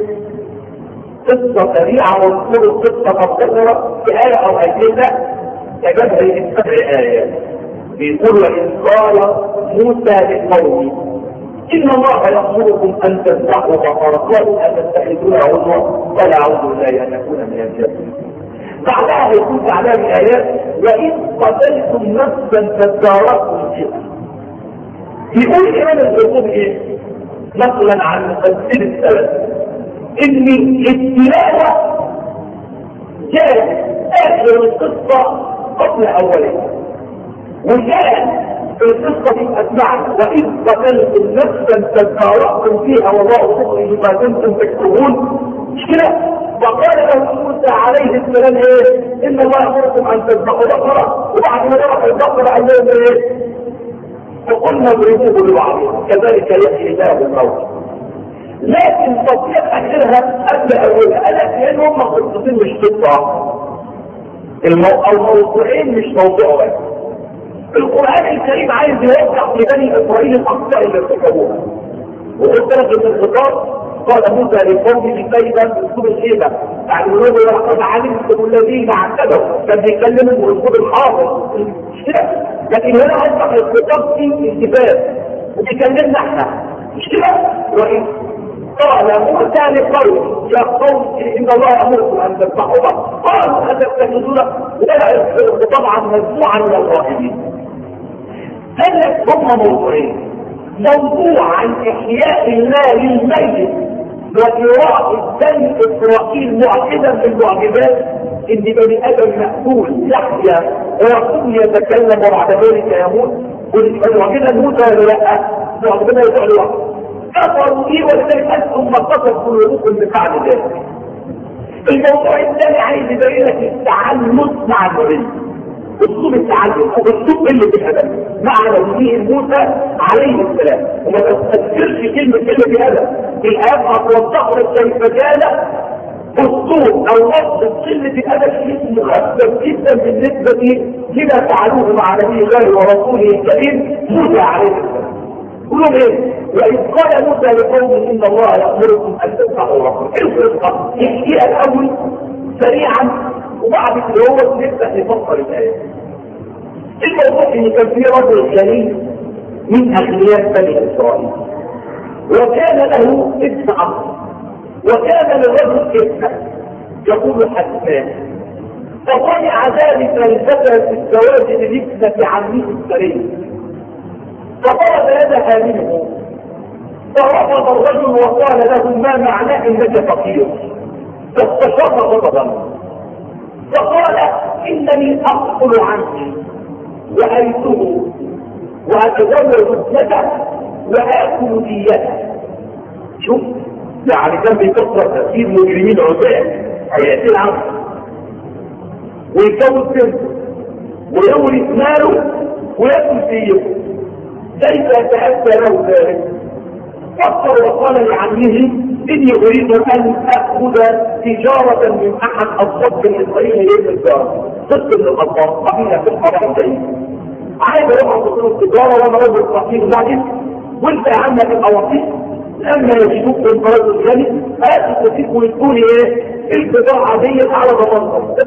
Speaker 1: قصة سريعة واذكروا قصة مختصرة في آية أو أجلة كجبها من سبع آيات. بيقول وإذ قال موسى لقومه إن الله يأمركم أن تذبحوا بقرة. قالوا أتتخذنا هزوا؟ قال أعوذ بالله أن أكون من الجاهلين. بعدها يكون بعدها بآيات وإذ قتلتم نفسا فادارأتم فيها. يقول إمام الحكوم إيه؟ نقلا عن مفسر السلف إن التلاوة جاءت آخر القصة قبل أولها، وجاءت القصة دي أسمعنا وإذ قتلتم نفسا تدارأتم فيها والله مخرج ما كنتم تكتبون مش كده؟ وقال له موسى عليه السلام ايه؟ إن الله يأمركم أن تذبحوا بقرة وبعد ما ذبحوا البقرة قال لهم ايه؟ وقلنا اضربوه ببعض كذلك يحيي الله الموت. لكن تطبيق اخرها قبل اولها قالت لان هم قصتين مش قصه المو... او موضوعين مش موضوع واحد. القران الكريم عايز يوضح لبني اسرائيل الاخطاء اللي ارتكبوها وقلت لك ان الخطاب قال موسى لقومه كيف باسلوب الهيبه يعني يقولوا لقد علمتم الذين اعتدوا كان بيكلموا باسلوب الحافظ مش كده لكن هنا اصبح الخطاب فيه التفات وبيكلمنا احنا مش كده وإن قال موسى لقومه يا قوم ان الله يامركم ان تذبحوا بقرة قالوا اتتخذون ولا طبعا مجموعه من الغائبين. قال لك هم موضوعين موضوع عن احياء الله للميت وإراء بني إسرائيل معجزا بالمعجزات إن بني آدم مقتول يحيى ورسول يتكلم وبعد ذلك يموت والمعجزة موسى ولا لا؟ ربنا يقول له كفروا إيه ولذلك أنتم مقتصر قلوبكم بفعل ذلك. الموضوع الثاني عايز يبين لك التعلم مع النبي اسلوب التعلم واسلوب قله الادب مع نبيه موسى عليه السلام وما تستذكرش كلمه قله الادب الاب هتوضح لك كيف كان اسلوب او وصف قله الادب شيء مخفف جدا بالنسبه لما فعلوه مع نبي الله ورسوله الكريم موسى عليه السلام. قولوا ايه؟ واذ قال موسى لقومه ان الله يامركم ان تذبحوا ربكم. القصه احكيها الاول سريعا وبعد كده هو نبدا نفكر الايه. الموضوع ان كان في رجل غني من اغنياء بني اسرائيل وكان له ابن عم وكان للرجل ابنه يقول حسان فطمع ذلك الفتى في الزواج لابنه عمه الكريم فطلب يدها منه فرفض الرجل وقال له ما معناه انك فقير فاستشار غضبا فقال انني اقتل عني وارثه واتزوج ابنته واكل ديته. شوف يعني كان بيكسر تاثير مجرمين عزاة هياتي العمل ويتجوز بنته ويورث ماله وياكل ديته كيف يتاتى له ذلك؟ فكر وقال لعمه إني أريد أن أخذ تجارة من أحد أصحاب بني إسرائيل يوم التجارة ضد من الأطفال قبيلة في الحرمين عايز أروح أصدر التجارة وأنا رجل فقير بعدين وأنت يا عم تبقى وسيط لما يجدوك من رجل غني آتي تسيب ويقول إيه البضاعة دي على ضمانهم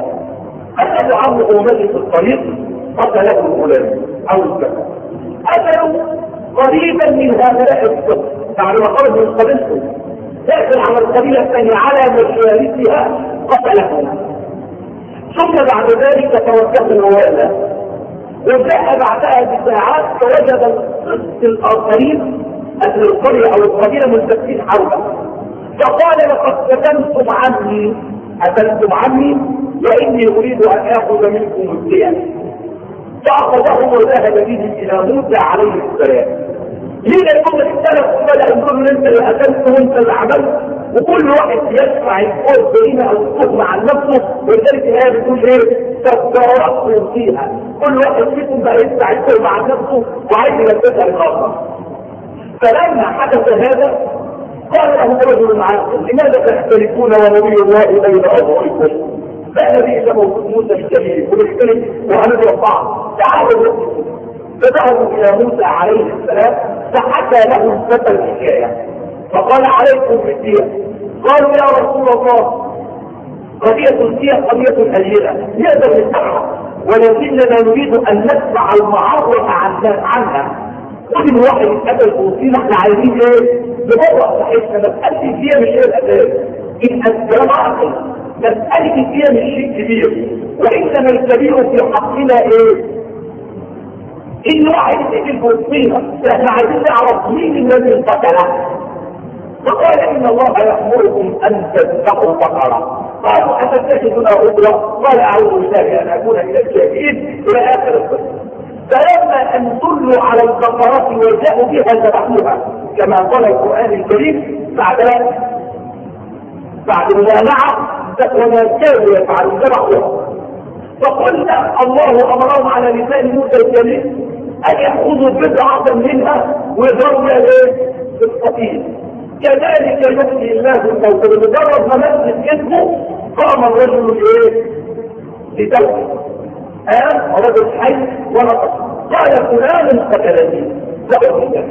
Speaker 1: أخذ عمه ومجلس الطريق قتله الغلام أو الزكاة قتلوا قريبا من هؤلاء الصف بعد ما خرج من قبيلته داخل على القبيلة الثانية على مشاركها قتلهم ثم بعد ذلك توجه الوالة وجاء بعدها بساعات فوجد الصف الآخرين أهل القرية أو القبيلة ملتفين حوله فقال لقد قتلتم عني قتلتم عني وإني أريد أن آخذ منكم الدية فأخذهم وذهب به إلى موسى عليه السلام. ليه يكون الثلاث بدأ يقول انت اللي قتلت وانت اللي عملت وكل واحد يدفع الفوز بينه او الفوز مع نفسه ولذلك هي بتقول ايه تفكرت فيها كل واحد فيكم بقى يدفع الفوز مع نفسه وعايز يلبسها للاخر. فلما حدث هذا قال له رجل عاقل لماذا تختلفون ونبي الله بين اظهركم؟ لا نبي الا موجود موسى الكبير ونختلف وهنضرب بعض تعالوا فذهبوا الى موسى عليه السلام فحكى له الفتى الحكايه فقال عليكم بالدية. قالوا يا رسول الله قضية الدية قضية هجيرة نقدر نتبعها ولكننا نريد ان ندفع المعاوضة عنها. كل واحد يتقبل فوسينا احنا عايزين ايه؟ نبرع صحيحنا مسألة الدية مش هي الاساس ان الكلام عقل مسألة الدية مش شيء كبير وانما الكبير في حقنا ايه؟ إن واحد يتقل فوسينا احنا عايزين نعرف مين الذي انقتله. فقال إن الله يأمركم أن تذبحوا بقرة. قالوا أتتخذنا أجرة؟ قال أعوذ بالله أن أكون من الجاهلين إلى آخر القصة. فلما أن عدلوا على البقرات وجاءوا بها ذبحوها كما قال القرآن الكريم بعد بعد المانعة وما كانوا يفعلون ذبحوها. فقلنا الله أمرهم على لسان موسى الكريم أن يأخذوا بضعة منها ويضربوا ايه بالقتيل. كذلك يحيي الله الموتى. بمجرد ما مسك اسمه قام الرجل ايه لتوحيد قام رجل حي ونطق قال فلان قتلني ذبحوا.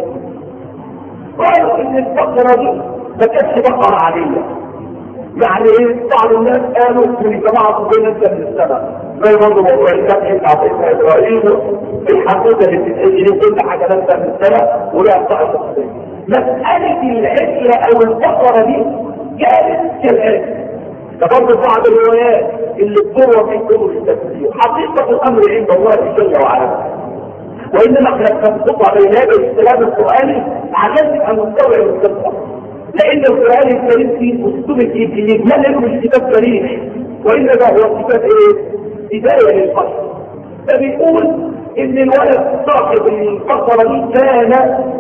Speaker 1: قالوا ان البقره دي ما كانتش بقره عاديه. يعني ايه؟ بعض الناس قالوا من جماعه بين انت من السماء زي برضه موضوع الذبح بتاع سيدنا ابراهيم الحدوته اللي بتتقال كل حاجه نازله من السماء ولها طاقه شخصيه. مساله العجله او البقره دي كانت كالاتي. ده برضه بعض الروايات اللي بتروى في كتب التفسير. حقيقه الامر عند الله جل وعلا، وانما احنا بننطق بين يدي الكلام القراني عشان نبقى نستوعب القصه. لان القران الكريم فيه اسلوب الاجمال مش كتاب تاريخ، وانما هو كتاب ايه؟ بدايه للقصه. فبيقول ان الولد صاحب البقره دي كان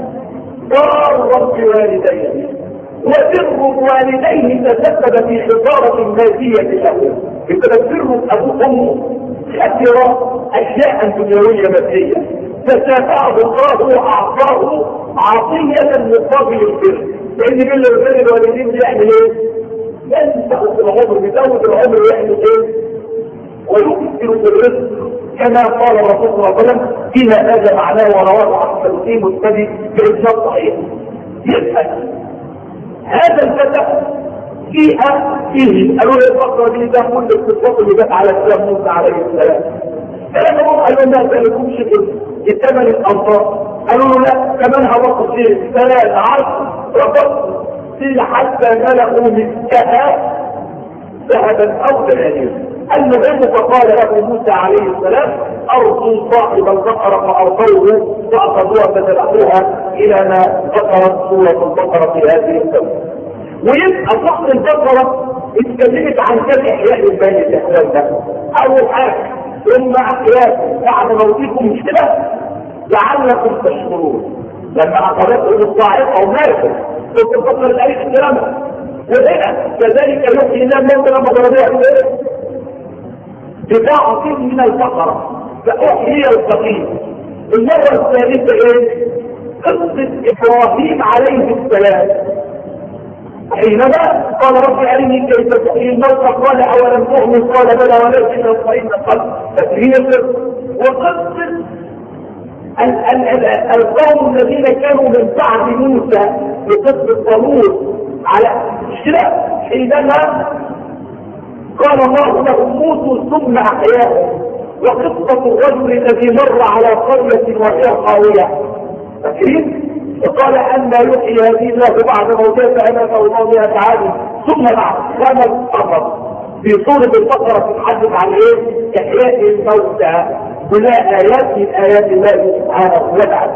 Speaker 1: ضارا بوالديه، وبر والديه تسبب في خساره ماديه له، بسبب بر ابوه وامه خسر اشياء دنيويه ماديه، فشافعه الله واعطاه عطيه مقابل البر. لان بر بر الوالدين بيعمل ايه؟ ينفع في العمر، بيزود العمر ويعمل ايه؟ ويكثر في الرزق كما قال الرسول صلى الله عليه وسلم فيما هذا معناه ورواه احمد في مسند باسناد صحيح. يسال هذا الفتى فيها فيه قالوا له الفقره دي ده كل الصفات اللي جت على السلام موسى عليه السلام. فلما هم قالوا لنا ما لكمش الثمن الانصار، قالوا له لا ثمنها وقت شيء ثلاث عشر رفض فيه حتى ملأوا مسكها ذهبا او دنانير. المهم فقال له موسى عليه السلام ارجو صاحب البقره فارضوه فاخذوها فذبحوها الى ما ذكرت سوره البقره في هذه السوره. ويبقى صاحب البقره اتكلمت عن كم احياء للبني الاحلام ده. اول حاجه ثم احياء بعد موتكم مش كده لعلكم تشكرون لما اخذتهم الصاعقه وماتوا كنت البقره الايش الكلام. وهنا كذلك يحيي الله الموتى لما ضربوها بضاعة من البقرة فأحيي الفقير. المرة الثالثة ايه؟ قصة إبراهيم عليه السلام حينما قال رب أرني كيف تحيي الموتى قال أولم تؤمن قال بلى ولكن يطمئن القلب تكرير. وقصة القوم الذين كانوا من بعد موسى بقصة طالوت على الشرك حينما قال الله لهم موتوا ثم احياهم. وقصه الرجل الذي مر على قريه وهي خاويه فاكرين وقال ان يحيي هذه الله بعد موتها فاماته الله مئة عام ثم بعد كما القرب في سوره البقره تتحدث عن ايه؟ احياء الموتى. كلها ايات من ايات الله سبحانه وتعالى.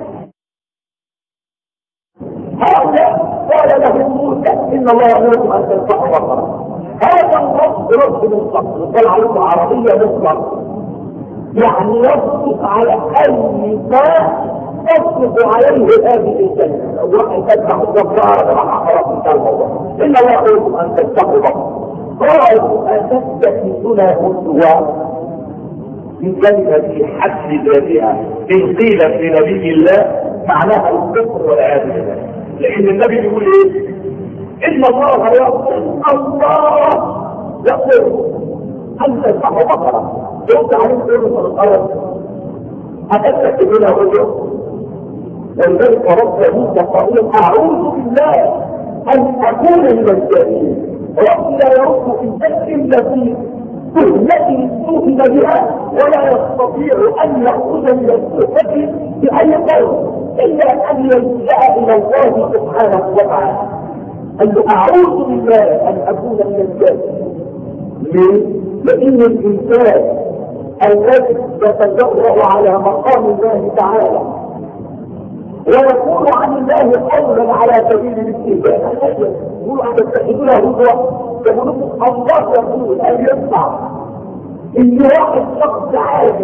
Speaker 1: هذا قال له موسى ان الله يامركم ان تذبحوا بقره. هذا الرب رب مطلق قال عليكم عربية مطلق يعني يصدق على أي ما تصدق عليه هذه الكلمة. واحد تذبح الجبار مع خلاص انتهى الموضوع. إن الله يقولكم أن تذبحوا بقرة. قالوا أتتخذنا هزوا من كلمة حد ذاتها إن قيل في نبي الله معناها الكفر والعياذ بالله. لأن النبي يقول إيه؟ إن الله يقول الله يقول أن تذبحوا بقرة. يرد عليهم كلمة الأرض أتتخذنا هزوا. ولذلك رب موسى قائلا أعوذ بالله أن أكون من الجاهلين. رب لا يرد في شيء إلا في التي استوهم بها ولا يستطيع أن يخرج من التوبة بأي قول إلا أن يلجأ إلى الله سبحانه وتعالى. أن أعوذ بالله أن أكون من الجاهلين. ليه؟ لأن الإنسان الذي يتجرأ على مقام الله تعالى ويقول عن الله قولا على سبيل الاستهزاء يقول أن تتخذونه هزوا. يقول الله يقول أن يسمع إن واحد شخص عادي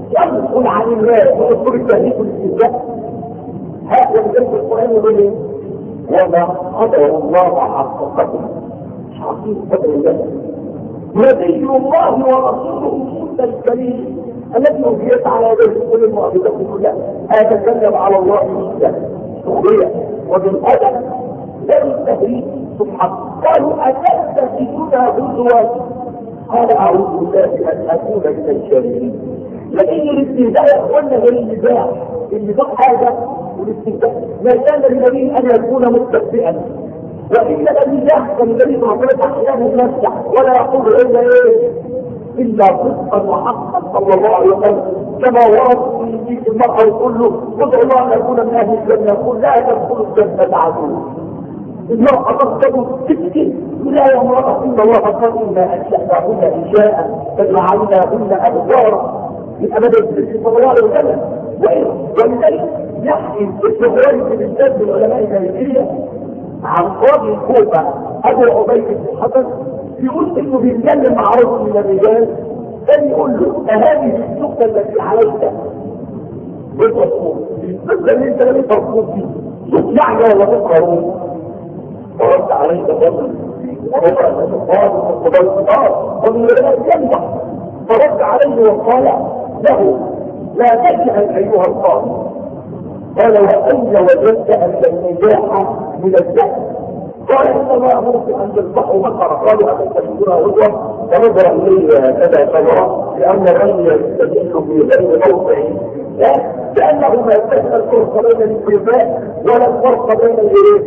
Speaker 1: ينقل عن الله ويذكر التهديد والاستهزاء. هذا من ذلك القرآن يقول ايه؟ وما قدر الله حق قدره. مش عارفين قدر الله. نبي الله ورسوله موسى الكريم الذي أوحيت على يديه كل المعجزات كلها أتكلم على الله موسى سخرية وبالأدب لا بالتهريج سبحانه. قالوا أتتخذنا هزوا قال أعوذ بالله أن أكون من الجاهلين. لكن الاستهزاء يا اخوانا غير النزاع. النزاع حاجة والاستهزاء ما كان للنبي أن يكون مستهزئا، وإلا النزاع كان النبي صلى الله عليه وسلم أحيانا يمسح ولا يقول إلا إيه إلا صدقا وحقا صلى الله عليه وسلم، كما ورد في المرأة يقول له ادعو الله أن يكون من أهل الجنة، يقول لا تدخل الجنة عدو. المرأة تقصد تبكي لا يا امرأة إن الله قال إنا أنشأناهن إنشاء فجعلناهن أبصارا من أبد النبي صلى الله عليه وسلم. ولذلك يحكي الشهرين من الجد العلماء المالكية عن قاضي الكوفة أبو عبيد بن الحسن يقول إنه بيتكلم مع رجل من الرجال كان يقول له أهذه السكة التي عليك بالتصور السكة اللي أنت لم ترفض فيه يعني ولا تقررون. فرد عليه الرجل فرد عليه وقال له لا تجهل أيها القاضي. قال وأين وجدت أن النجاح من الجهل؟ قال إنما أمرت أن تذبحوا بقرة. قالوا أن تكونها هدوة فنظر إليه كذا كبرة لأن الرجل يستدل في غير موضع لأنه ما يستدل الفرق بين الانتفاع ولا الفرق بين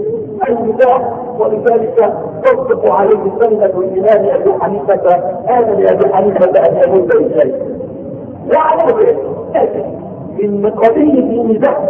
Speaker 1: النزاع. ولذلك تصدق عليه سنة الإمام أبي حنيفة آمن أبي حنيفة أن يموت إليه. وعلى ذلك إن قضية النزاع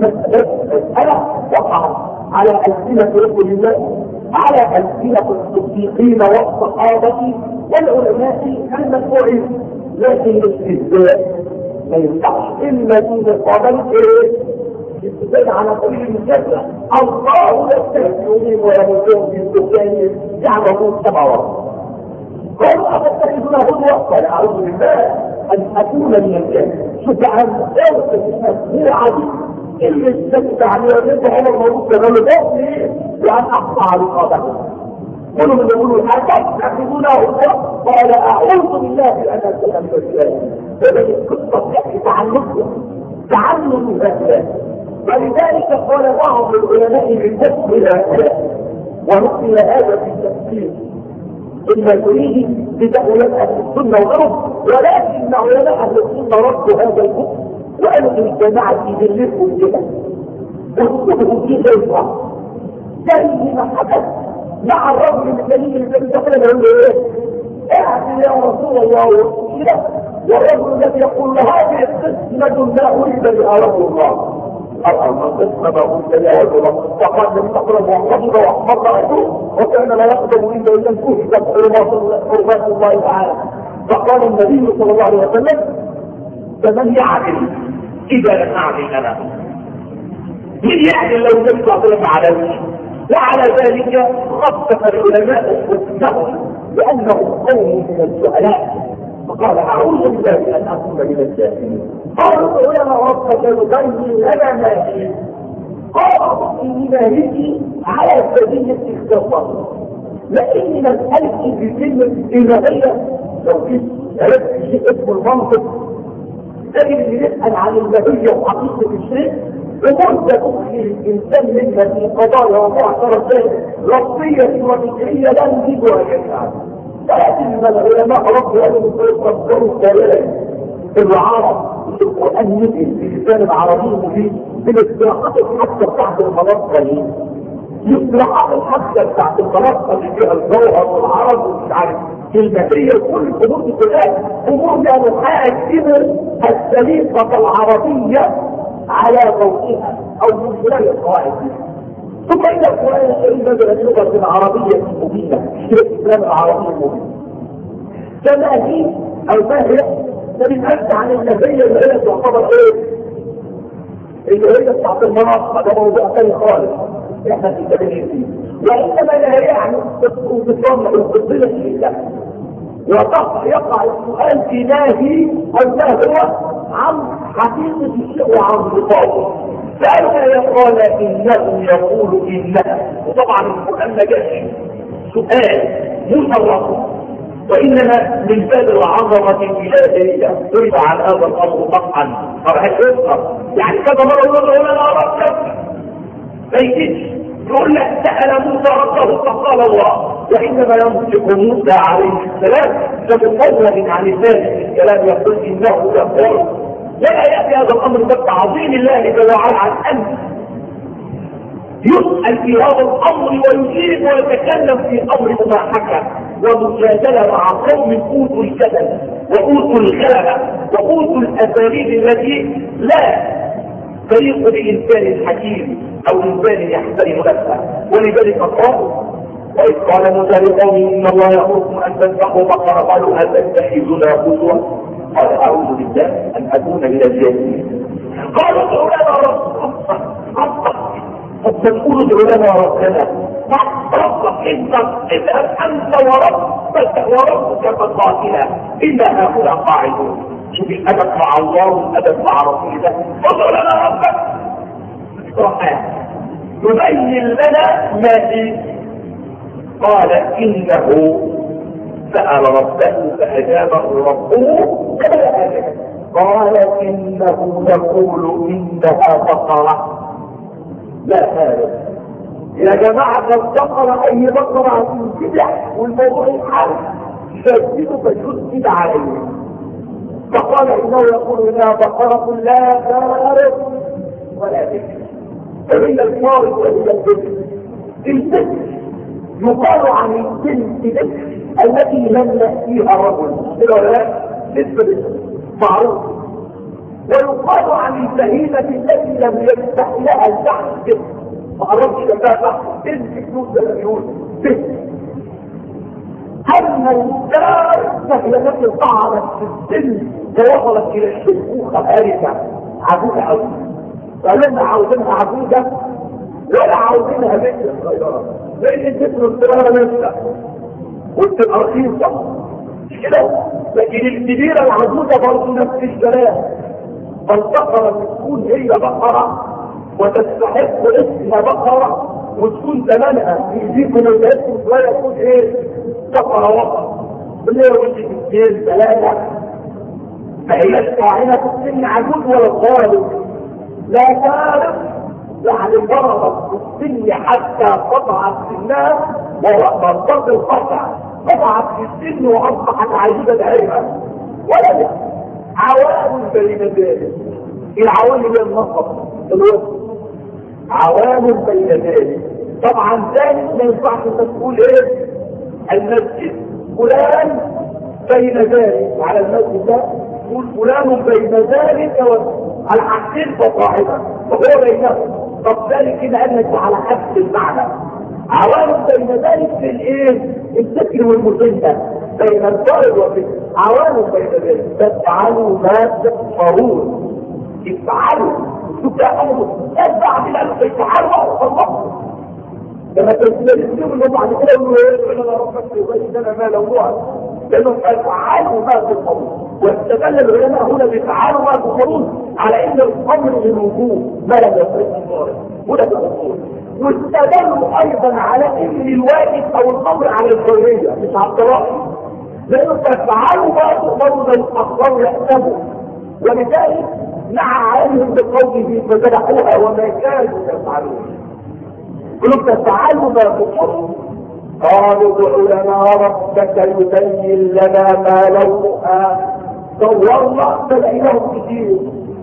Speaker 1: مسألة وقعت على ألسنة رسول الله على ألسنة الصديقين والصحابة والعلماء المشهورين. لكن الاستهزاء ما ينفعش إلا دون قابلة الاستهزاء على سبيل المثال. الله يستهزئ بهم ويمدهم بالسكان يعملون سبعة. قالوا أفتخذنا هدوة؟ قال أعوذ بالله أن أكون من الجنة. شوف عن أوسط الناس غير عظيم اللي استمت عن يريد عمر الموضوع كمان بطني وأن أقطع رقابته. كلهم اللي يقولوا أتتخذنا هدوة؟ قال أعوذ بالله أن أكون من الجنة. فبدأ القصة تحكي تعنفها تعلم هؤلاء. ولذلك قال بعض العلماء بالنسبة إلى هؤلاء ونقل هذا في التفسير إن تريد بتأويل أهل السنة وغيره، ولكن علماء أهل السنة ردوا هذا الكفر وقالوا إن الجماعة يدلسوا كده وكتبهم في غيرها زي ما حدث مع الرجل الكريم الذي دخل يقول له إيه؟ اعمل يا رسول الله كده. والرجل الذي يقول له هذه القسمة لا أريد بها رسول الله. الأمر قسمة ما أريد بها رسول الله. فقال لم تقرب وحفظ وأحمر رأسه وكان لا يقدم إلا إلا انتهزت حرمات الله تعالى. فقال النبي صلى الله عليه وسلم فمن يعدل إذا لم أعدل أنا؟ من يعدل لو لم تعطل عليه؟ وعلى ذلك خفف العلماء حكمه لأنهم قوم من الجهلاء. فقال أعوذ بالله أن أكون من الجاهلين. قالوا العلماء ربك يبين لنا ما فيه. قال إيمانه على سبيل الاستغفار. لأن مسألة بكلمة إيمانية لو في ثلاث شيء اسمه المنطق تجد نسأل عن الماهية وحقيقة الشيء ومدة تخلي الإنسان منها في قضايا ومعترضات لفظية وفكرية لا نجدها جميعا. ولكن العلماء ربوا قالوا يفكروا كذلك العرب القرآن يدعي في لسان العربي المبين بالاصطلاحات الحادثة بتاعت المناطق دي. الاصطلاحات الحادثة بتاعت المناطق اللي فيها الجوهر والعرب ومش عارف المادية وكل الامور دي كلها امور لا نحاكم السليقة العربية على ضوئها او من خلال القواعد دي. ثم ان القرآن الكريم نزل اللغة العربية المبينة في الاسلام العربي المبين. كما هي او ما هي فبنأكد عن النبية اللي هي تعتبر ايه؟ اللي هي بتاعت المناطق ده موضوع ثاني خالص احنا في التدريس فيه. وانما لا يعني انتصام القضية في الله. ويقع السؤال في ما هي او ما هو عن حقيقة الشيء وعن صفاته. فأنا قال إنه يقول إنها، وطبعا القرآن ما جاش سؤال مشرف، وإنما من باب العظمة الإلهية تريد عن هذا الأمر طبعا فرهجتها. يعني كذا مرة يقول له أنا ربك ما يجيش، يقول لك سأل موسى ربه فقال الله، وإنما ينطق موسى عليه السلام فمطلق عن ذلك الكلام يقول إنه يقول. ولا يأتي هذا الأمر بتعظيم الله جل وعلا عن أن يسأل في هذا الأمر ويجيب ويتكلم في أمر ما حكى ومجادلة مع قوم أوتوا الجدل وأوتوا الغلبة وأوتوا الأساليب التي لا تليق بإنسان حكيم أو إنسان يحترم نفسه. ولذلك قال وإذ قال موسى لقومه إن الله يأمركم أن تذبحوا بقرة قالوا هل تتخذنا قدوة؟ قال أعوذ بالله أن أكون من الجاهلين. قالوا ادعوا لنا ربك فتقولوا ادعوا لنا ربنا ربك اذهب أنت وربك وربك فقاتلا إنا هؤلاء قاعدون. شوف الأدب مع الله والأدب مع رسول الله. ادعوا لنا ربك يبين لنا ما فيه. قال إنه سأل ربه فأجابه ربه قال إنه يقول إنها بقرة لا هذا. يا جماعة البقرة أي بقرة هتنفتح والموضوع يتحرك شديده فشدد عليه. فقال إنه يقول إنها بقرة لا فارغ ولا ذكر. فمن الفارغ وهي الذكر الذكر يقال عن البنت التي لم يأتيها رجل ولا لسه معروف، ويقال عن البهيمة التي لم يفتح لها البحث ما قربش جنبها بحث بنت فلوس مليون بنت. أما الدار فهي التي طعنت في السن ووصلت إلى الشيخوخة هارفة عجوزة عجوزة. قالوا لنا عاوزينها عجوزة ولا عاوزينها بنت صغيرة، لأن الجسم الصغيرة نفسها وبتبقى رخيصة مش كده. لكن الكبيرة العجوزة برضه نفس الكلام. فالبقرة تكون هي بقرة وتستحق اسمها بقرة وتكون ثمنها يجيكم الاسم ولا يكون ايه بقرة وقر اللي هي وجه اثنين ثلاثة. فهي طاعنة في السن عجوز ولا صالح لا تعرف يعني ضربت في السن حتى قطعت سنها وضربت القطع قطعت في السن واصبحت عجيبة دائما ولا عوامل بين ذلك. العوامل هي النصب الوسط عوامل بين ذلك. طبعا ذلك ما ينفعش تقول ايه المسجد فلان بين ذلك على المسجد ده تقول فلان بين ذلك على حاجتين فصاحبه وهو بينهم. طب ذلك كده قالك على حد المعنى. عوامل بين ذلك في الايه الذكر والمسنده بين الفرد والذكر. عوامل بين ذلك تفعلوا ما تكفرون. افعلوا شوف يا امر ارجع من الف افعلوا الله لما تنسلوا انه بعد كده يقولوا ايه انا ربك يبين لنا ما لونها لانهم افعلوا ما تكفرون. واستدل العلماء هنا بافعلوا ما تكفرون على ان الامر للوجوب ما لم يفرق الظاهر ولا بالاصول. واستدلوا ايضا على ان الواجب او الامر على الحريه مش على الضرائب لانه تفعلوا ما تكفرون الاخبار يحسبوا. ولذلك مع علمهم بقوله فزرعوها وما كانوا يفعلون. قلوا تفعلوا ما تكفرون. قالوا ادع لنا ربك يبين لنا ما لونها. دورنا فلقيناهم كتير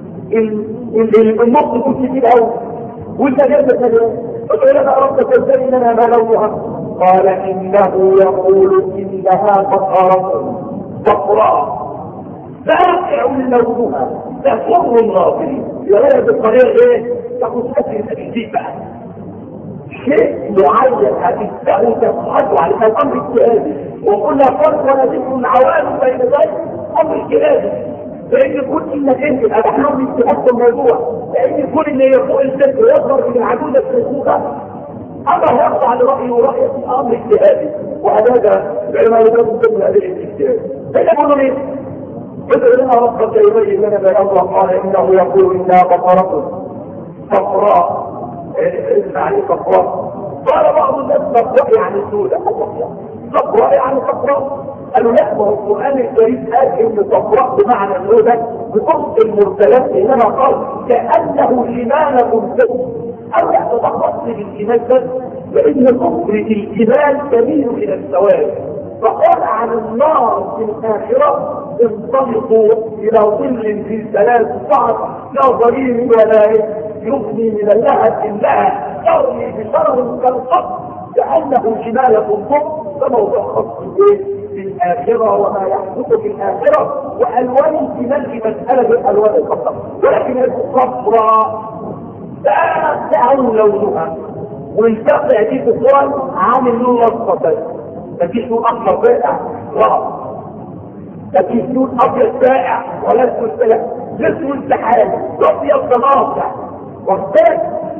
Speaker 1: النقط كتير قوي وانت جبت ادع لنا ربك يبين لنا ما لونها. قال انه يقول انها بقرة بقراء فاقع لونها تسر الناظرين. يا ولد الطريق ايه تاخد حسن التكذيب بقى شيء معين هتبدأوا تفحصوا على الامر الجهادي. وقلنا فرق ولا ذكر العوامل بين ذلك امر الجهادي. لان يكون انك انت الاحلام استحق الموضوع لان يكون ان يفوق الست ويظهر من العجوزه السلوكه اما يخضع لرايه ورايه في امر الجهادي. وهذا العلماء يقولون ضمن هذه الاجتهاد. فيقولوا ايه ادعو لنا ربك يبين لنا بياض. قال انه يقول انها بقرة صفراء. يعني صفراء. قال بعض الناس صفراء يعني سوداء. صفراء يعني صفراء. قالوا لا، ما هو القرآن الكريم قال ان صفراء بمعنى سوداء بصوت المرسلات، انما قال كأنه جمالة سوداء. او لا تتخصص بالجمال بس، لان كفر الجمال تميل الى السواد. فقال عن النار في الآخرة انطلقوا إلى ظل في ثلاث شعر لا ظليل ولا يغني من اللهب إلا يرمي بشرر كالقصر كأنه جمالة الضب. فموضوع خاص في الآخرة وما يحدث في الآخرة، وألوان الجمال في مسألة الألوان الخطر، ولكن الصفراء لا تعون لونها، والتقع دي تقال عن اللون الأصفر. مفيش لون احمر فائع، لا مفيش لون ابيض فائع ولا اسود فائع، اسود سحاب ابيض تناصع وقتل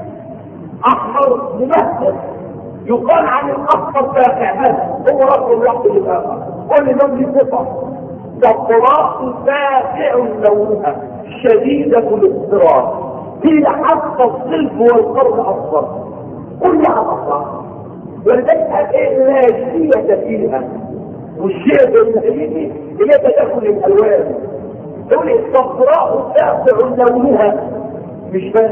Speaker 1: احمر ممثل. يقال عن الاصفر فائع بس هو رب الوقت الاخر. كل لون له صفه. صفراء فائع لونها شديده الاضطرار، قيل حتى الصلب والقرن اصفر، كلها اصفر. ولذلك لا شيء فيها، والشيء بالنسبة هي تدخل الألوان. تقول الصفراء تابع لونها مش بس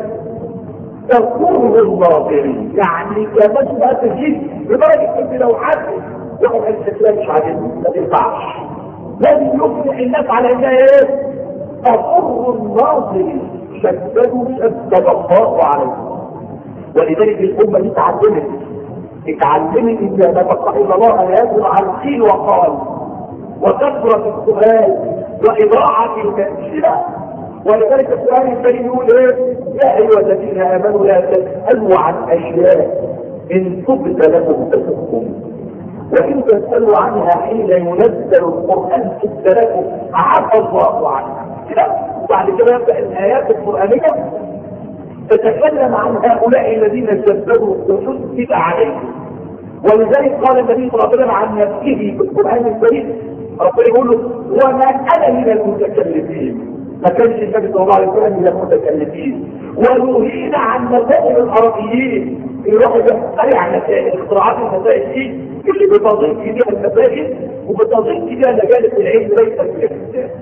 Speaker 1: تكون الناظرين، يعني كمان ما تجيب لدرجة ان لو حد يقول الاسلام مش عاجبني ما تنفعش، لازم يقنع الناس على انها ايه؟ تضر الناظرين. شددوا شدد الله عليهم. ولذلك الامه دي تعلمت اتعلمت ان لا تقع الا الله يدل عن قيل وقال وكثره السؤال واضاعه الامثله. ولذلك القران الكريم يقول ايه؟ يا ايها الذين امنوا لا تسالوا عن اشياء ان تبد لكم تسؤكم وان تسالوا عنها حين ينزل القران تبد لكم عفى الله عنها. وبعد كده يبدا الايات القرانيه تتكلم عن هؤلاء الذين كذبوا وشدد عليهم. ولذلك قال النبي صلى الله عليه وسلم عن نفسه في القرآن الكريم، ربنا يقول له وما انا من المتكلفين. ما كانش النبي صلى الله عليه وسلم من المتكلفين. ونهينا عن مسائل العربيين، يروح يسأل عن مسائل اختراعات المسائل دي اللي بتضيف فيها المسائل وبتضيف فيها مجالس العلم ليس الكلام.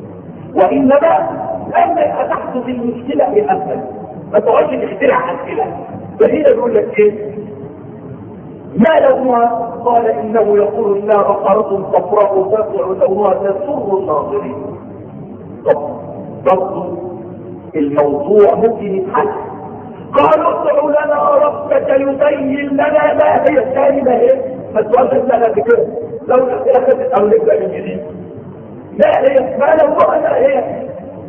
Speaker 1: وانما لما تحدث المشكله بأمثل ما تقعدش تخترع امثله. فهنا يقول لك ايه؟ ما لونها؟ قال انه يقول انها بقرة صفراء فاقع لونها تسر الناظرين. طب برضه الموضوع ممكن يتحل. قالوا ادعوا لنا ربك يبين لنا ما هي الكلمه ايه؟ ما تقولش لنا بكده لو اخذت او نبدا من جديد. لا هي ما لونها هي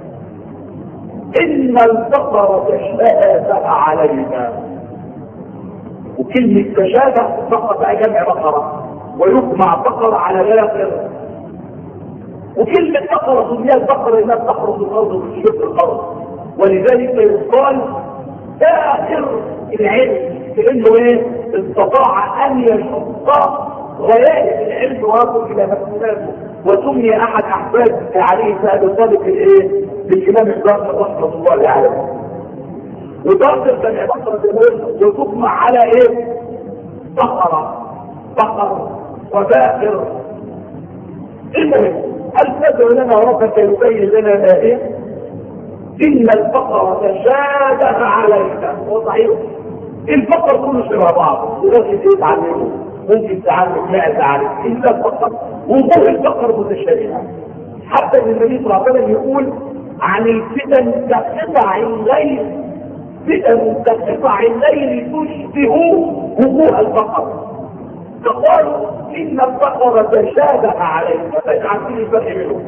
Speaker 1: ان البقرة تشابه علينا. وكلمة تشابه فقط بقى جمع بقرة ويجمع بقرة على باقر. وكلمة بقرة دنيا البقرة انها تخرج الارض وتشق الارض. ولذلك يقال باقر العلم لانه ايه؟ استطاع ان يشق غايات العلم ويصل الى مكتباته. وسمي احد احفاد عليه سيد طالب الايه؟ بالامام الباقر رحمه الله عليه. وتقدر بني بقرة الهول وتجمع على ايه؟ بقرة بقر وباقر. المهم هل تدعو لنا ربك يبين لنا ما ايه؟ ان البقرة تشابه علينا. هو صحيح البقر كله شبه بعض ولازم تتعلموا، ممكن تعلم لا تعلم الا البقر. وضوء البقر متشابهه حتى ان النبي صلى الله عليه وسلم يقول عن الفتن كقطع الليل، فتن كقطع الليل تشبه وضوء البقر. فقالوا ان البقر تشابه علينا فاجعل لي فرق منهم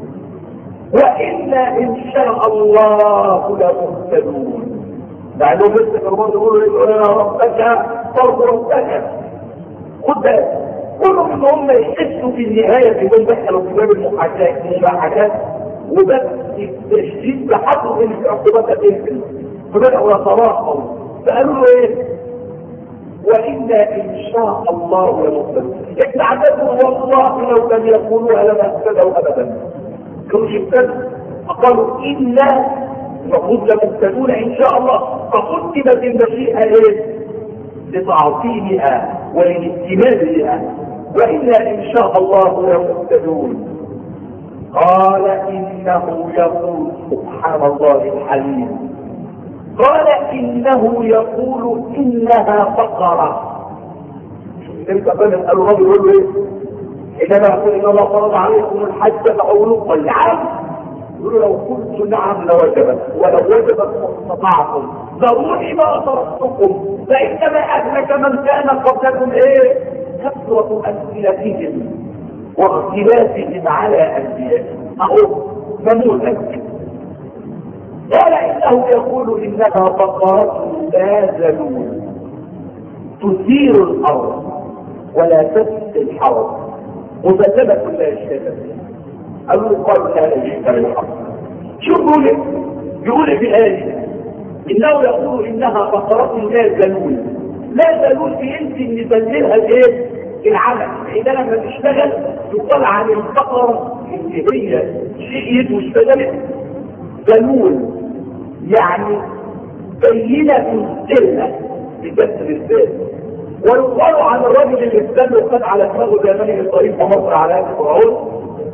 Speaker 1: وانا ان شاء الله لمهتدون. بعدهم لسه كانوا يقولوا يا ربك فرض ربك. خد بالك كلهم ان هم يحسوا في النهايه في دول دخلوا في باب المحاكاه المحاكاه وبس التشديد بحثوا ان العقوبات تنزل فبداوا يتراقوا. فقالوا له ايه؟ وانا ان شاء الله لمهتدون. احنا عددهم والله لو لم يقولوها لما اهتدوا ابدا. كانوا ابتدوا فقالوا إنا المفروض لمبتدون إن شاء الله، فقدمت المشيئة إيه؟ لتعظيمها وللاهتمام بها، وإنا إن شاء الله لمبتدون. قال إنه يقول سبحان الله الحليم، قال إنه يقول إنها بقرة. انت قال الراجل يقول له ايه؟ إنما يقول إن الله فرض عليكم الحج فقولوا قل نعم. يقولوا لو قلت نعم لوجبت، ولو وجبت ما استطعتم، ضروري ما تركتكم، فإنما أهلك من كان قبلكم ايه؟ كثرة أسئلتهم واختلافهم على أنبيائهم. أهو نموذج. قال إنه يقول إنها بقرة لا ذلول تثير الأرض ولا تسقي الحرث مسلمة لا الشباب. قالوا له قالوا لا يشتري الحرث. شو يقول؟ يقول في الآية إنه يقول إنها بقرة لا ذلول. لا ذلول في أنت اللي تنزلها الإيه؟ العمل. إذا لما تشتغل يقال عن البقرة اللي هي شيء واشتغلت ذلول، يعني بينة الذلة بكسر الذات. ويقال عن الرجل اللي استنى وخد على دماغه زمان الطريق ومصر على هذا فرعون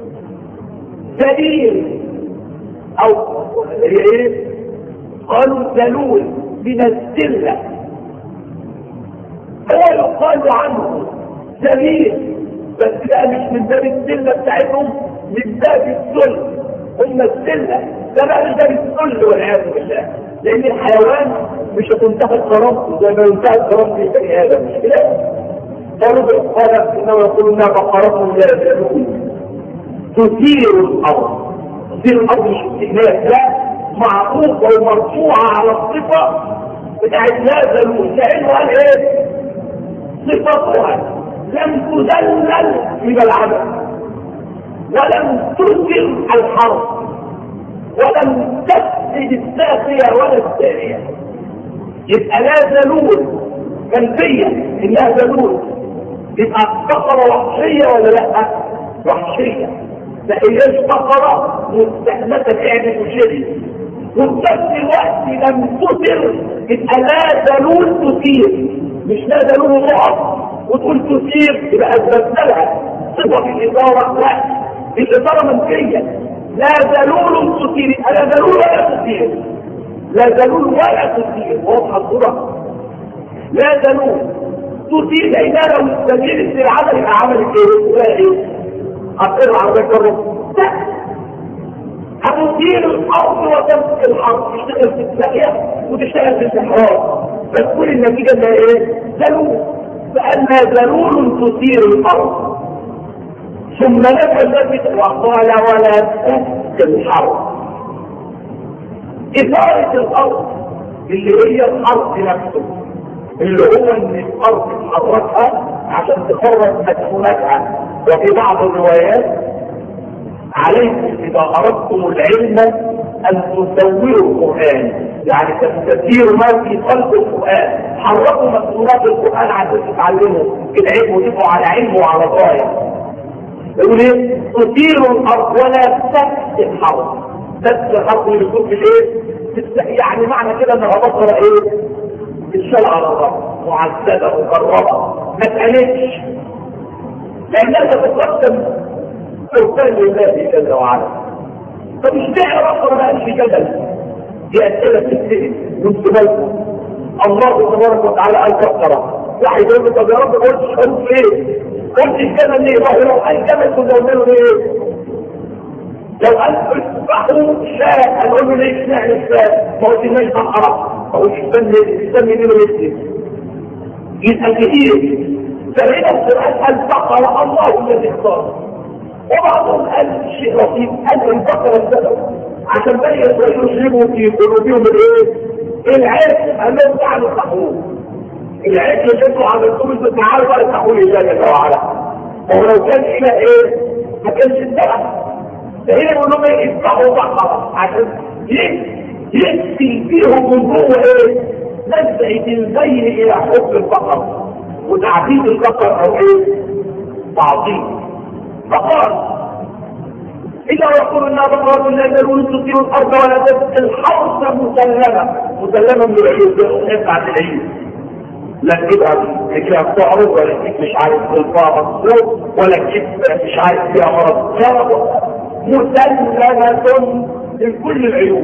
Speaker 1: ذليل، او ايه؟ قالوا ذلول من الذلة. هو يقال عنه ذليل، بس ده مش من باب الذلة بتاعتهم، من باب الذل. هم الذلة ده بقى من باب الذل والعياذ بالله، لان الحيوان مش هتنتهي كرامته زي ما ينتهي كرامته البني ادم. لا، قالوا قال انه يقول انها بقرة لا ذلول تثير الارض. تثير الارض مش استهلاك، لا، معروفه ومرفوعه على الصفه بتاعت لا ذلول، لانه قال ايه؟ صفتها لم تذلل من العدم، ولم تثير الحرب، ولم تفسد الساقية ولا السارية. يبقى لا ذلول منفية انها ذلول، يبقى بقرة وحشية ولا لا؟ وحشية. ما هياش بقرة مستحدثة يعني مشري، وفي نفس الوقت لم تثر. يبقى لا ذلول تثير، مش لا ذلول ضعف وتقول تثير يبقى اثبتنا لها صفة في الإدارة. لا، الإدارة منفية. لا ذلول تثير، لا ذلول ولا تثير، لا ذلول ولا تثير. واضحة الصورة؟ لا ذلول تثير لأنها لو استجيرت للعمل يبقى عملت ايه؟ ولا ايه؟ هتقرر على ذكر لا، هتثير الأرض وتمسك الحرب، تشتغل في الساقية وتشتغل في الإحراج، بس كل النتيجة انها ايه؟ ذلول. فأنها ذلول تثير الأرض. ثم نفذت وقال ولا تسقي الحرب. إثارة الأرض اللي هي الأرض نفسه، اللي هو ان الأرض تحركها عشان تخرج مدفوناتها. وفي بعض الروايات عليكم إذا أردتم العلم أن تسوروا القرآن، يعني تستثيروا ما في قلب القرآن، حركوا مدفونات القرآن عشان تتعلموا العلم وتبقوا على علم وعلى غاية. يقول ايه؟ تثير الارض ولا تسقي الحرب. تسقي الحرب اللي بتقول بالايه؟ يعني معنى كده انها بقرة ايه؟ الشلع على الارض معززة مقربة ما تقلقش، لانها تتقدم قربان لله جل وعلا. طب اشمعنى بقرة ما قالش جدل؟ دي اسئلة تتسال وانتوا بالكم. الله تبارك وتعالى قال بقرة، واحد يقول له طب يا رب قلت شروط ايه؟ قلت الجمل ليه؟ ما هو لو قال جمل كنا قلنا له ليه؟ لو قال اصبحوا الشارع هنقول له ليه اشمعنى الشارع؟ ما قلتلناش بقرة، ما قلتش استني مين اللي يسأل كتير. فهنا القرآن قال بقرة الله الذي اختار، وبعضهم قال شيء لطيف، قال البقرة السبب عشان بني اسرائيل يشربوا في قلوبهم الايه؟ العيش. قال لهم تعالوا افتحوه. العيش اللي انتوا عملتوه انتوا تعالوا بقى افتحوا لي جل وعلا. وهو لو كان الى ايه؟ ما كانش السبب. فهنا يقول لهم ايه؟ افتحوا بقرة عشان يكفي فيهم من جوه ايه؟ نزعة البين الى حب البقر وتعبيد البقر او ايه؟ تعظيم. فقال إلا ويقول إنها بقرة لا يزالون تثير الأرض ولا تسقي الحرث مسلمة مسلمة من العيوب ينفع العيوب لا تجيبها فيها تعرض ولا تجيب مش عارف الفاء مصروف ولا تجيب مش عارف فيها مرض مسلمة من كل العيوب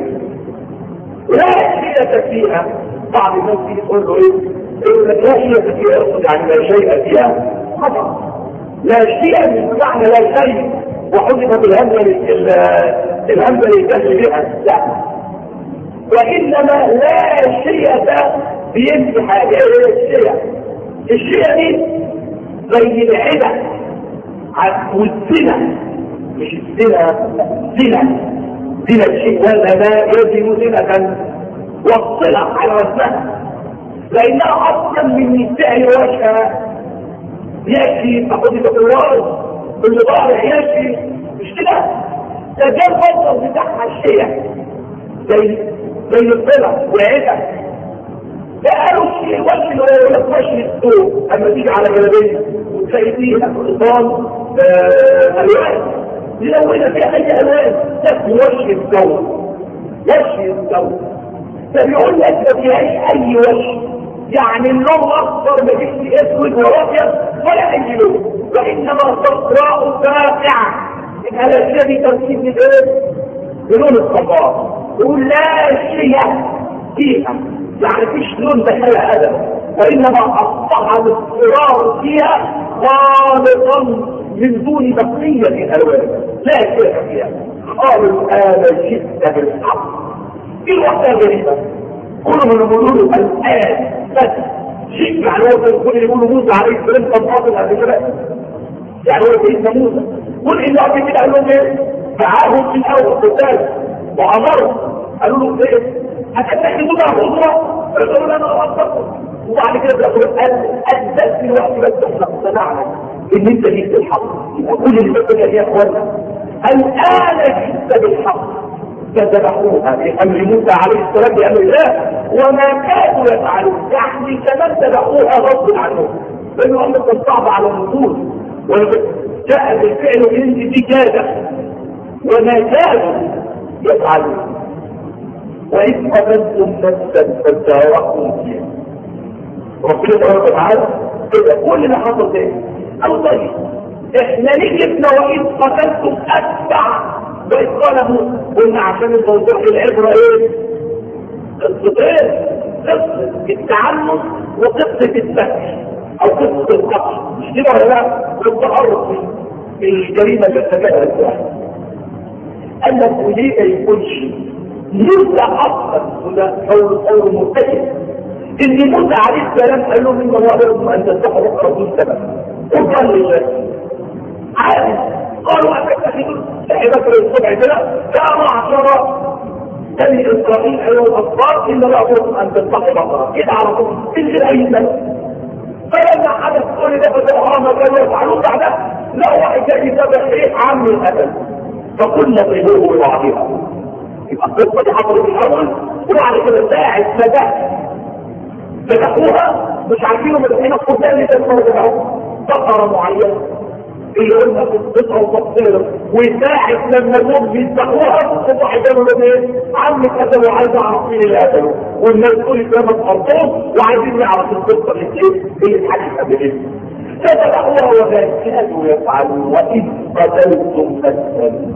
Speaker 1: لا شيء فيها. بعض الناس يقول له ايه يقول لك لا شيء فيها يقصد يعني لا شيء فيها خطأ. لا شيء من معنى لا شيء وحذفت الهمزة الهمزة للجهل بها لا، وإنما لا شيء بينفي حاجة. الشيء الشيء دي زي العدة والزنا مش الزنا زنا زنا الشيء ولا ما يزن زنة والصلة على وزنها لأنها أصلا من نساء وجهها يكفي فقد تقرار اللي ضارع يكفي مش كده. ده ده الفضل بتاعها الشيء زي زي الصلة والعدة. ده قالوا الشيء وجه ولا وجه السوق اما تيجي على جلابيه وتلاقي فيها خطان الوان ملونه فيها اي الوان ده وجه السوق وجه السوق. فبيقول لك ما فيهاش اي وجه يعني اللون الاصفر ما فيش اسود وابيض ولا اي لون وانما صفراء فاقعه. على الشيء تركيب الايه بلون الصفراء. يقول لا شيء فيها يعني فيش لون دخلها ابدا وانما اصبح الاضطرار فيها خالصا من دون بقيه الالوان لا شيء فيها. قالوا انا جئت بالحق. في واحده غريبه كل من يقولوا الان بس شيء معناه كل يقولوا موسى عليه السلام كان فاضل قبل كده يعني هو سيدنا موسى كل اللي قبل كده قال لهم ايه دعاهم في الاول قتال وامرهم قالوا له ايه هتتخذوا بقى خطوه قالوا انا اصدقكم وبعد كده بيقولوا ادت في الوقت بس احنا اقتنعنا ان انت جيت بالحق. يبقى كل اللي بقى يا اخوانا الان جئت بالحق. فذبحوها بامر موسى عليه السلام بامر الله وما كانوا يفعلون يعني كمان ذبحوها غصب عنهم لانه امر كان صعب على النزول وجاء بالفعل من دي كاده وما كانوا يفعلون. وإذ قتلتم نفسا فادارأتم فيها. ربنا سبحانه وتعالى كده كل اللي حصل ده قالوا طيب احنا ليه جبنا وإذ قتلتم أتبع وإذ قال موسى قلنا عشان الموضوع العبرة ايه؟ قصتين قصة التعنت وقصة السكر أو قصة القتل مش كده ولا لا؟ والتعرض في الجريمة اللي ارتكبها الواحد. قال لك وليه ما يكونش موسى اصلا وده قول قول مرتكب ان موسى عليه السلام قال لهم ان الله يرضى ان تتقوا رسول سبب وقال لله عادي قالوا اتتخذوا صاحبك الصبح كده يا معشر بني اسرائيل ايها الاطفال ان الله يرضى ان تتقوا بقره كده على طول انزل اي سبب. فلما حدث كل ده في الحرام كانوا يفعلون بعدها لا واحد جاي يتابع ايه عم الابد فقلنا طيبوه ببعضها. يبقى القصه دي حصلت في الاول وبعد كده ساعه فتح فتحوها مش عارفين مدحين القرآن اللي تسمعوا فتحوها بقره معينه اللي قلنا في القصه وتفصيلها وساعه لما الناس بيفتحوها واحد قالوا له ايه عمك قتلوا وعايز اعرف مين اللي قتله والناس كل كلام ارضهم وعايزين نعرف القصه اللي ايه اللي اتحكت قبل كده. فتحوها وما كانوا يفعلون واذ قتلتم نفسا.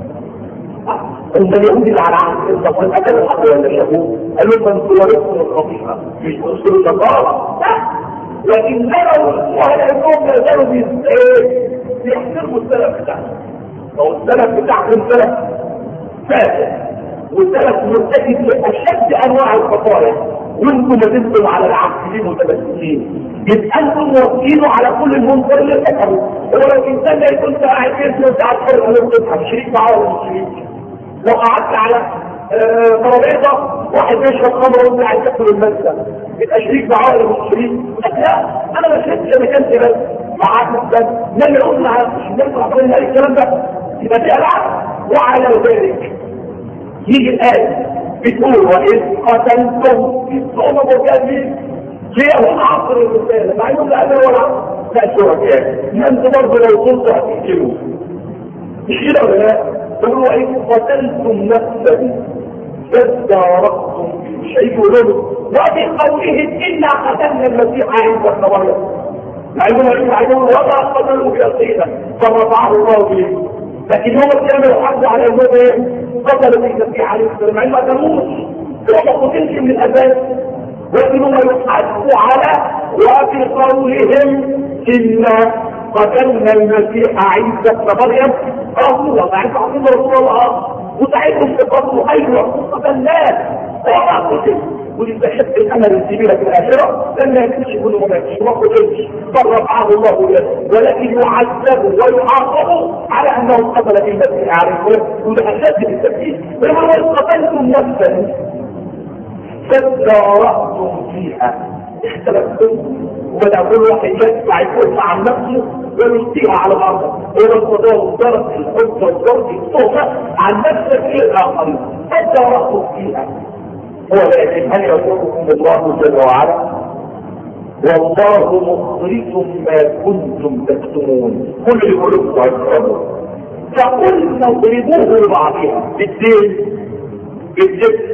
Speaker 1: هم اليهود اللي على عهد الصفوان قتل الحق ولا شافوه قالوا من صورتهم الخطيئه مش اصول النصارى لكن لو وهلهم ما زالوا بيحترموا السلف بتاعهم. او السلف بتاعهم سلف فاسد والسلف مرتكب لاشد انواع الخطايا وانتم ما زلتم على العاقلين متمسكين يبقى انتم موافقينه على كل المنكر اللي ارتكبوا. هو لو الانسان ده يكون قاعد في اسمه ساعات حر انه تضحك شريك معاه ولا مش شريك. لو قعدت على ترابيزه واحد بيشرب خمر وانت قاعد تاكل المسه يبقى شريك معاه ولا مش شريك؟ لا انا ما شربتش انا كنت بس معاك بس لما يقول على الشمال وعملنا الكلام ده يبقى دي العاب. وعلى ذلك يجي الايه بتقول واذ قتلتم في الصوم وكذب ليه هو عصر الرساله مع انه لا ولا عصر لا شركاء ما انت برضه لو كنت هتقتلوه مش كده ولا لا؟ يقولوا وإن قتلتم نفسا فادارأتم مش هيقولوا وفي قولهم إنا قتلنا المسيح عيسى ابن مريم مع انهم يقولون وما قتلوا بيقينا فرفعه الله به لكن هم كانوا يحبوا على انهم قتلوا المسيح عليه السلام مع انه ما قتلوش وما قتلش من الاساس ولكنهم يحبوا على وفي قولهم إنا قتلنا المسيح عيسى ابن مريم رسول الله عيسى عظيم رسول الله وساعدهم في قتله ايوه قتلناه وما قتل ولذا حب الامل السبيل في الاخره لن يكتشف انه ما يكتشف ما قتلش بل رفعه الله له ولكن يعذبوا ويعاقبوا على انه قتل في المسيح عليه السلام وده اشد بالتفكير ولما قتلتم نفسا فادارأتم فيها اختلفتم وبدأ كل واحد يدفع يكون مع نفسه ويلقيها على الارض هو القضاء والضرب الحب والضرب الصوفة عن نفسك في الاخرين فادارأتم فيها ولكن هل يقولكم الله جل وعلا والله مخرج ما كنتم تكتمون كل يقولكم ويكرمون فقلنا اضربوه لبعضها بالدين بالجبس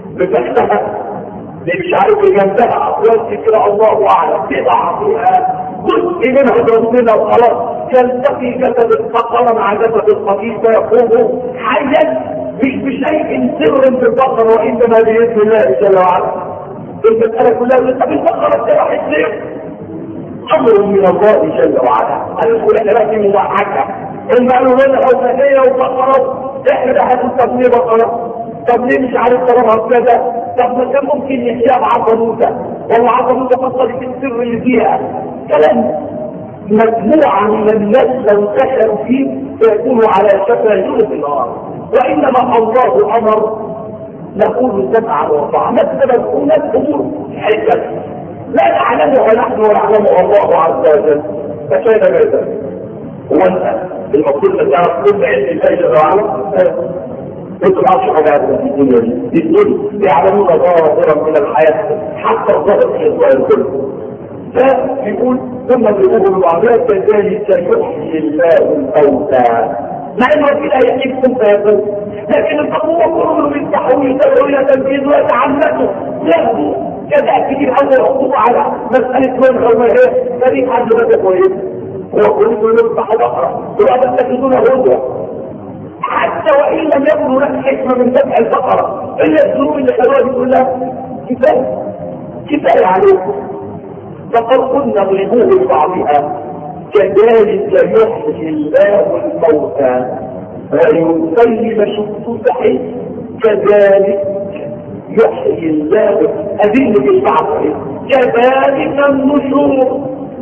Speaker 1: بفتحها مش عارف جنبها اقوال كتير الله اعلم ببعضها جزء منها ربنا وخلاص يلتقي جسد البقره مع جسد القتيل فيقوم حيا مش بشيء سر بالبقره وانما باذن الله جل وعلا المساله كلها طب البقره راحت ليه؟ امر من الله جل وعلا هنقول احنا لازم نضحكها هم قالوا لنا اوثانيه وبقره احنا ده هتنطق ليه بقره طب ليه مش عارف طلبها كذا طب ما كان ممكن يحيى بعضلوته ولا عضلوته فصلت السر اللي فيها كلام مجموعه من الناس لو دخلوا فيه سيكونوا على شفا جرف النار وانما الله امر نقول سمعا وطاعه ما السبب هناك امور حكم لا نعلمها نحن ونعلمها الله عز وجل فكان ماذا هو المفروض ان تعرف كل علم الله جل وعلا انتوا تعرفوا حاجات في الدنيا دي الدنيا يعلمون ظاهرا من الحياه حتى الظاهر في الظاهر كله فيقول ثم يقولوا لبعضها كذلك يحيي الله الموتى مع انه كده يحييكم فيقول لكن التقوى كله يفتحوا ويدعوا الى تنفيذ ويتعمدوا ياخذوا كذا كتير اول حقوق على مساله من او ما هي فريق عنده ماده كويسه هو كله يفتح بقره وبعد تتخذون هدوه حتى وإن لم يكن هناك حكمة من ذبح البقرة إلا الذنوب اللي خلوها دي كلها كفاية كفاية عليكم فقد قلنا اضربوه لبعضها كذلك يحيي الله الموتى ويسلم شفتته كذلك يحيي الله أذن بالبعض كذلك النشور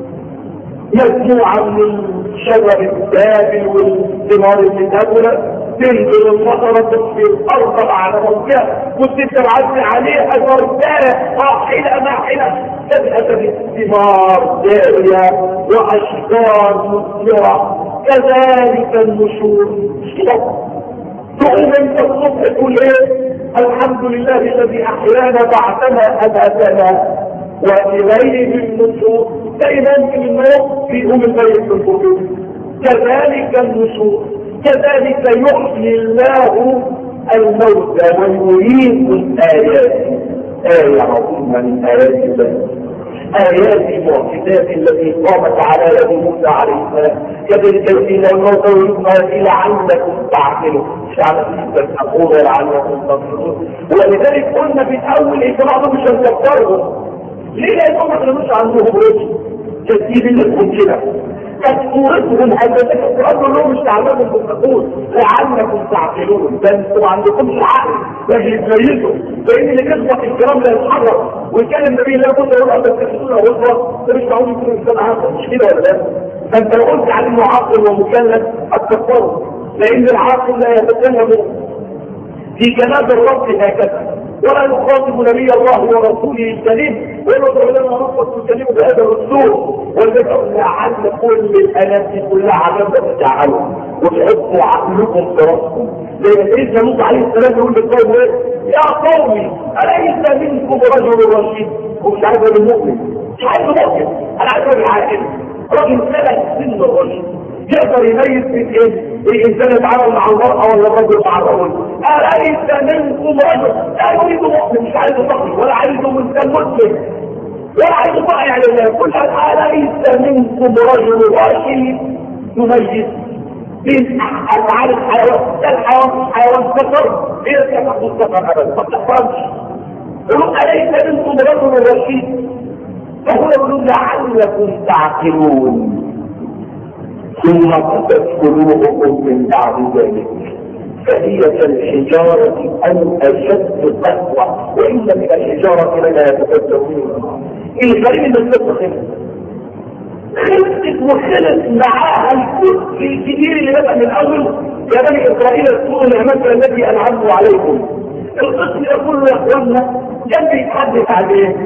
Speaker 1: مجموعة من شجر البابل والثمار المتابلة تنزل المطرة في الأرض على موجهة وتتبعث عليها زرداء راحلة ماحلة تبقى بالثمار دارية وأشجار مثمرة كذلك النشور تقوم انت الصبح تقول ايه الحمد لله الذي احيانا بعدما اماتنا واليه النشور دائما في النوم في ام الميت في القبور كذلك النشور كذلك يحيي الله الموتى ويريد الايات آية عظيمة من آيات الله آيات المعجزات التي قامت على يد موسى عليه السلام كذلك يحيي الموتى ويحيي لعلكم تعقلون شعب تقول لعلكم تعقلون ولذلك قلنا في الاول اجتماعهم مش هنكفرهم ليه لانهم ما كانوش عندهم رجل كثير اللي تكون كده كانت صورتهم هدفتك القرآن لهم مش تعلمهم بالتقول لعلكم تعقلون ده انتوا ما عندكمش عقل لكن تميزوا لان اللي كسبك الكلام لا يتحرك وان كان النبي لا بد يقول ان تكتشفون وظفه ده مش معقول يكون انسان عاقل مش كده ولا لا فانت لو قلت على انه عاقل ومكلف هتكفره لان العاقل لا يتكلم في جناب الرب هكذا ولا يخاطب نبي الله ورسوله الكريم ويقول لنا ربك تكلمه بهذا الاسلوب ولذلك لعل كل الانام كلها عجبا تجعلوا وتحطوا عقلكم في راسكم لان سيدنا موسى عليه السلام يقول للقوم ايه يا قومي اليس منكم رجل رشيد ومش عارف ايه المؤمن مش عارف مؤمن انا عارف راجل عاقل راجل ثلاث سن الرشيد يقدر يميز بين ايه الانسان يتعامل مع المرأة ولا الرجل مع الرجل. أليس منكم رجل؟ لا يريد مؤمن، مش عايز تقي ولا عايز انسان مسلم ولا عايز طائع على الله. كل أليس منكم رجل رشيد يميز بين افعال الحيوان؟ ده الحيوان مش حيوان كفر، هي كان محدود كفر ابدا، ما بتحصلش. يقولوا أليس منكم رجل رشيد؟ فهو يقولون لعلكم تعقلون. ثم قست قلوبكم من بعد ذلك فهي كالحجارة أو أشد قسوة وإن من الحجارة لما يتفجرون. الغريب من القصة خلصت وخلص معاها الكفر الكبير اللي بدأ من أول يا بني إسرائيل اذكروا نعمتي التي أنعمت عليكم. القسم يقول له يا إخواننا كان بيتحدث عن إيه؟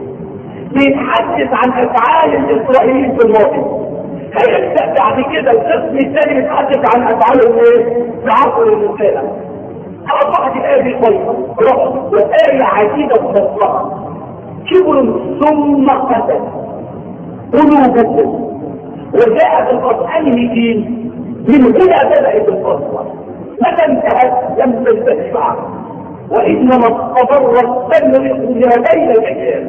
Speaker 1: بيتحدث عن أفعال الإسرائيليين في الماضي. هيبدأ بعد كده القسم الثاني بيتحدث عن أفعالهم إيه؟ في عصر الرسالة. أصبحت الآية دي طيبة وآية عجيبة ومصلحة. كبر ثم قتل قلوبكم وجاءت القرآن الدين من هنا بدأت القصة. متى انتهت لم تنتهي بعد، وإنما استمرت تمرق ما بين الأجيال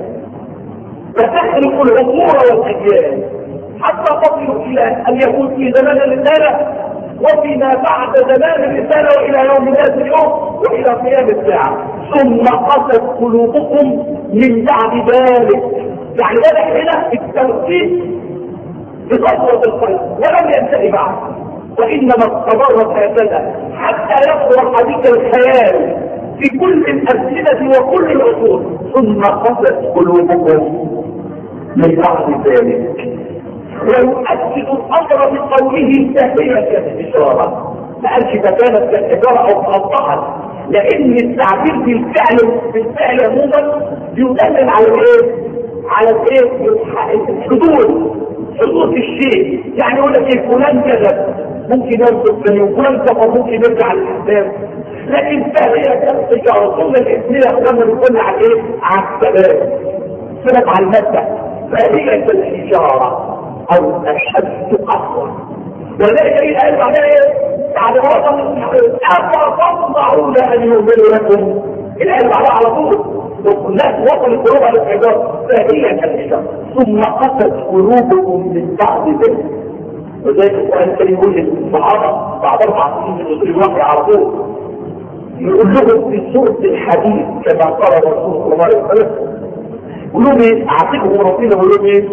Speaker 1: فتخلق الأمور والأجيال حتى تصل إلى أن يكون في زمان الرسالة وفيما بعد زمان الرسالة وإلى يوم ذات اليوم وإلى قيام الساعة. ثم قست قلوبكم من بعد ذلك، يعني بدأ هنا التوحيد بقسوة القلب ولم ينتهي بعد، وإنما استمرت هكذا حتى يصدر حديث الخيال في كل الأمثلة وكل العصور. ثم قست قلوبكم من بعد ذلك. ويؤكد الأمر بقوله فهي كالحجارة، ما قالش فكانت كالحجارة أو توضحت، لأن التعبير بالفعل بالفعل عموما يدلل على إيه؟ على إيه؟ الحدود، حدود الشيء. يعني يقول لك إيه؟ فلان كذب ممكن ينصب ثاني وفلان كفر ممكن يرجع للإسلام، لكن فهي كالحجارة. ثم الإسلام لما بيقول على إيه؟ على السلام، سلام على المادة، فهي كالحجارة أو أشد قسوة. ولذلك إيه قال بعدها إيه؟ بعد وطن أفتطمعون أن يؤمنوا لكم، الآية بعدها على طول الناس وصل القلوب على الحجارة فهي كالحجارة. ثم قست قلوبكم من بعد ذلك. وذلك القرآن الكريم يقول للصحابة بعد أربع سنين من نزول الوحي على طول يقول لهم في سورة الحديث كما قال الرسول صلى الله عليه وسلم، يقول لهم إيه؟ أعطيكم ربنا يقول لهم إيه؟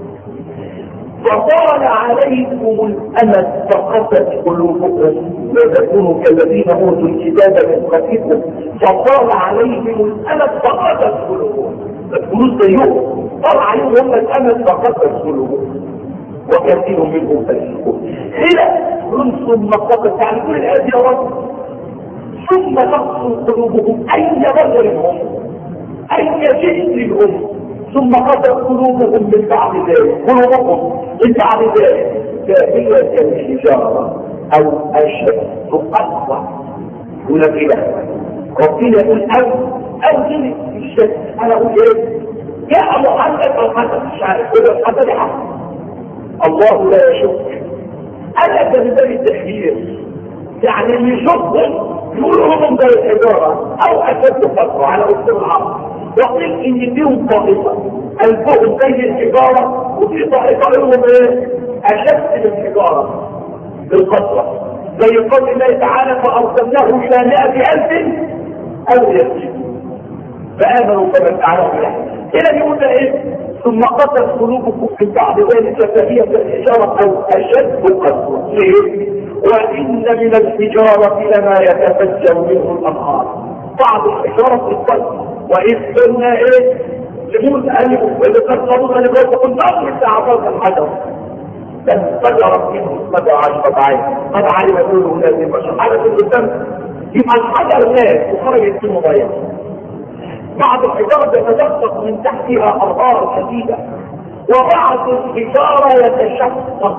Speaker 1: فطال عليكم الأمد فقست قلوبكم وتكونوا كالذين أوتوا الكتاب من قبلكم فطال عليهم الأمد فقست قلوبكم. ما تقولوش زيهم، طال عليهم هم الأمد فقست قلوبكم وكثير منهم فاسقون. هنا ثم قست، يعني كل الآيات يا رب ثم تقسو قلوبهم أي رجل هم أي جسم هم. ثم قست قلوبهم من بعد ذلك، قلوبهم من بعد ذلك فهي كالحجارة أو أشد قسوة. يقول لك إيه؟ ربنا يقول أو أو جنس في الشك. أنا أقول إيه؟ يا محمد أو حسن مش عارف كده حسن حسن الله لا يشك. أنا بنبالي التحذير، يعني اللي يشكهم يقولوا هم زي الحجارة أو أشد قسوة على أسلوب العرب. وقيل ان فيهم طائفة قلبهم زي الحجارة وفي طائفة لهم ايه؟ اشد من الحجارة بالقسوة، زي قول الله تعالى فارسلناه الى مائة الف او يزيد فامنوا فمتعناهم له. هنا يقول ايه؟ ثم قست قلوبكم من بعد ذلك فهي كالحجارة او اشد قسوة. ليه؟ وان من الحجارة لما يتفجر منه الانهار. بعض الحجارة في القلب وإذ قلنا إيه؟ لموسى ألف وإذا قصروا أن يقول كنت أمر ساعة الحجر فانفجرت منه اثنتا عشرة عين قد علم كل أناس بشر. حاجة في القدام يبقى الحجر ناس وخرجت منه مياه. بعض الحجارة تتدفق من تحتها أنهار شديدة، وبعض الحجارة يتشقق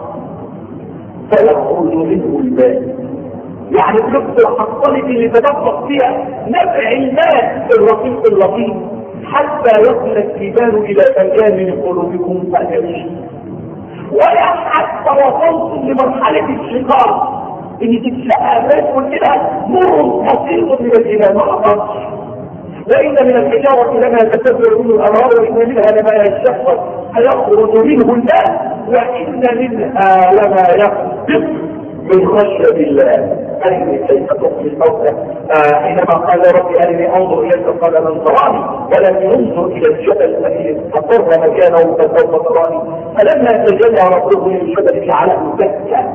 Speaker 1: فيخرج منه الماء. يعني بلغة الحصالة اللي تدفق فيها نبع الماء الرقيق اللطيف حتى يصل الجبال إلى مكان من قلوبكم فأجرش. ولا حتى وصلتم لمرحلة الشقاق ان تتساءل كلها نور بسيط من الايمان ما حصلش. وان من الحجاره لما يتفجر منه الانهار وان منها لما يشقق فيخرج منه الماء وان منها لما يخرج من خشيه الله. أرني كيف تحيي الموتى حينما قال ربي أرني أنظر إليك قال من تراني ولم ينظر إلى الجبل الذي استقر مكانه فسوف تراني فلما تجلى ربه للجبل جعله دكا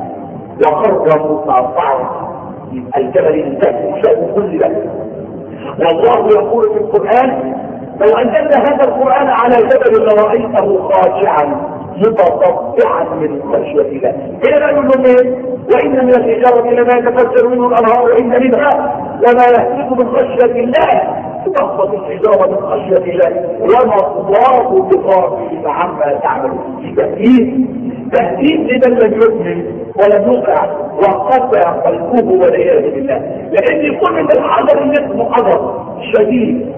Speaker 1: وخر مصعصعا. الجبل انتهى شأن كل ذلك. والله يقول في القرآن لو أنزلنا هذا القرآن على جبل لرأيته خاشعا متصدعا من خشية الله. إلى أن يقول وإن من الحجارة لما يتفجر منه الأنهار وإن منها لما يهلك من خشية الله. تخبط الحجارة من خشية الله وما الله بغافل عما تعمل. تهديد تهديد لمن لم يؤمن ولم يقع وقطع قلبه والعياذ بالله. لأن كل من الحذر اسمه حذر شديد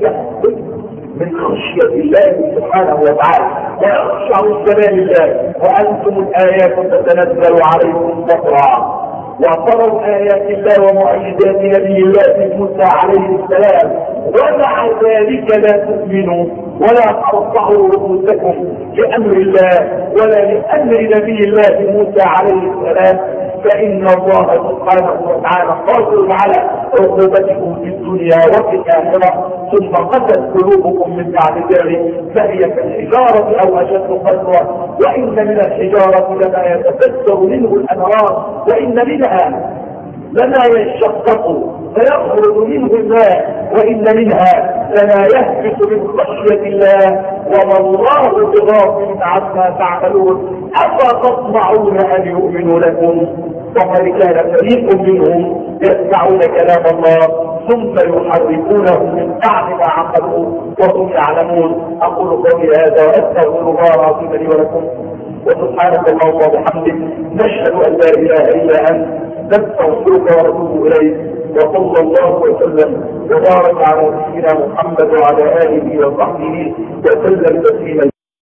Speaker 1: من خشية الله سبحانه وتعالى ويخشعوا جلال الله. وأنتم الآيات تتنزل عليكم بصرا وتروا آيات الله ومعجزات نبي الله موسى عليه السلام ومع ذلك لا تؤمنوا ولا ترفعوا رؤوسكم لأمر الله ولا لأمر نبي الله موسى عليه السلام فإن الله سبحانه وتعالى قادر على عقوبتكم في الدنيا وفي الآخرة ثم قست قلوبكم من بعد ذلك فهي كالحجارة أو أشد قسوة. وإن من الحجارة لما يتفجر منه الأنهار وإن منها لما يشقق فيخرج منه الماء وإن منها لما يهبط من خشية الله وما الله بغافل عما تعملون. أفتطمعون أن يؤمنوا لكم وقد كان فريق منهم يسمعون كلام الله ثم يحرفونه من بعد ما عقلوه وهم يعلمون. أقول قولي هذا وأستغفر الله العظيم لي ولكم وسبحانك اللهم وبحمدك نشهد أن لا إله إلا أنت نستغفرك ونتوب إليك. وصلى الله وسلم وبارك على سيدنا محمد وعلى آله وصحبه وسلم تسليما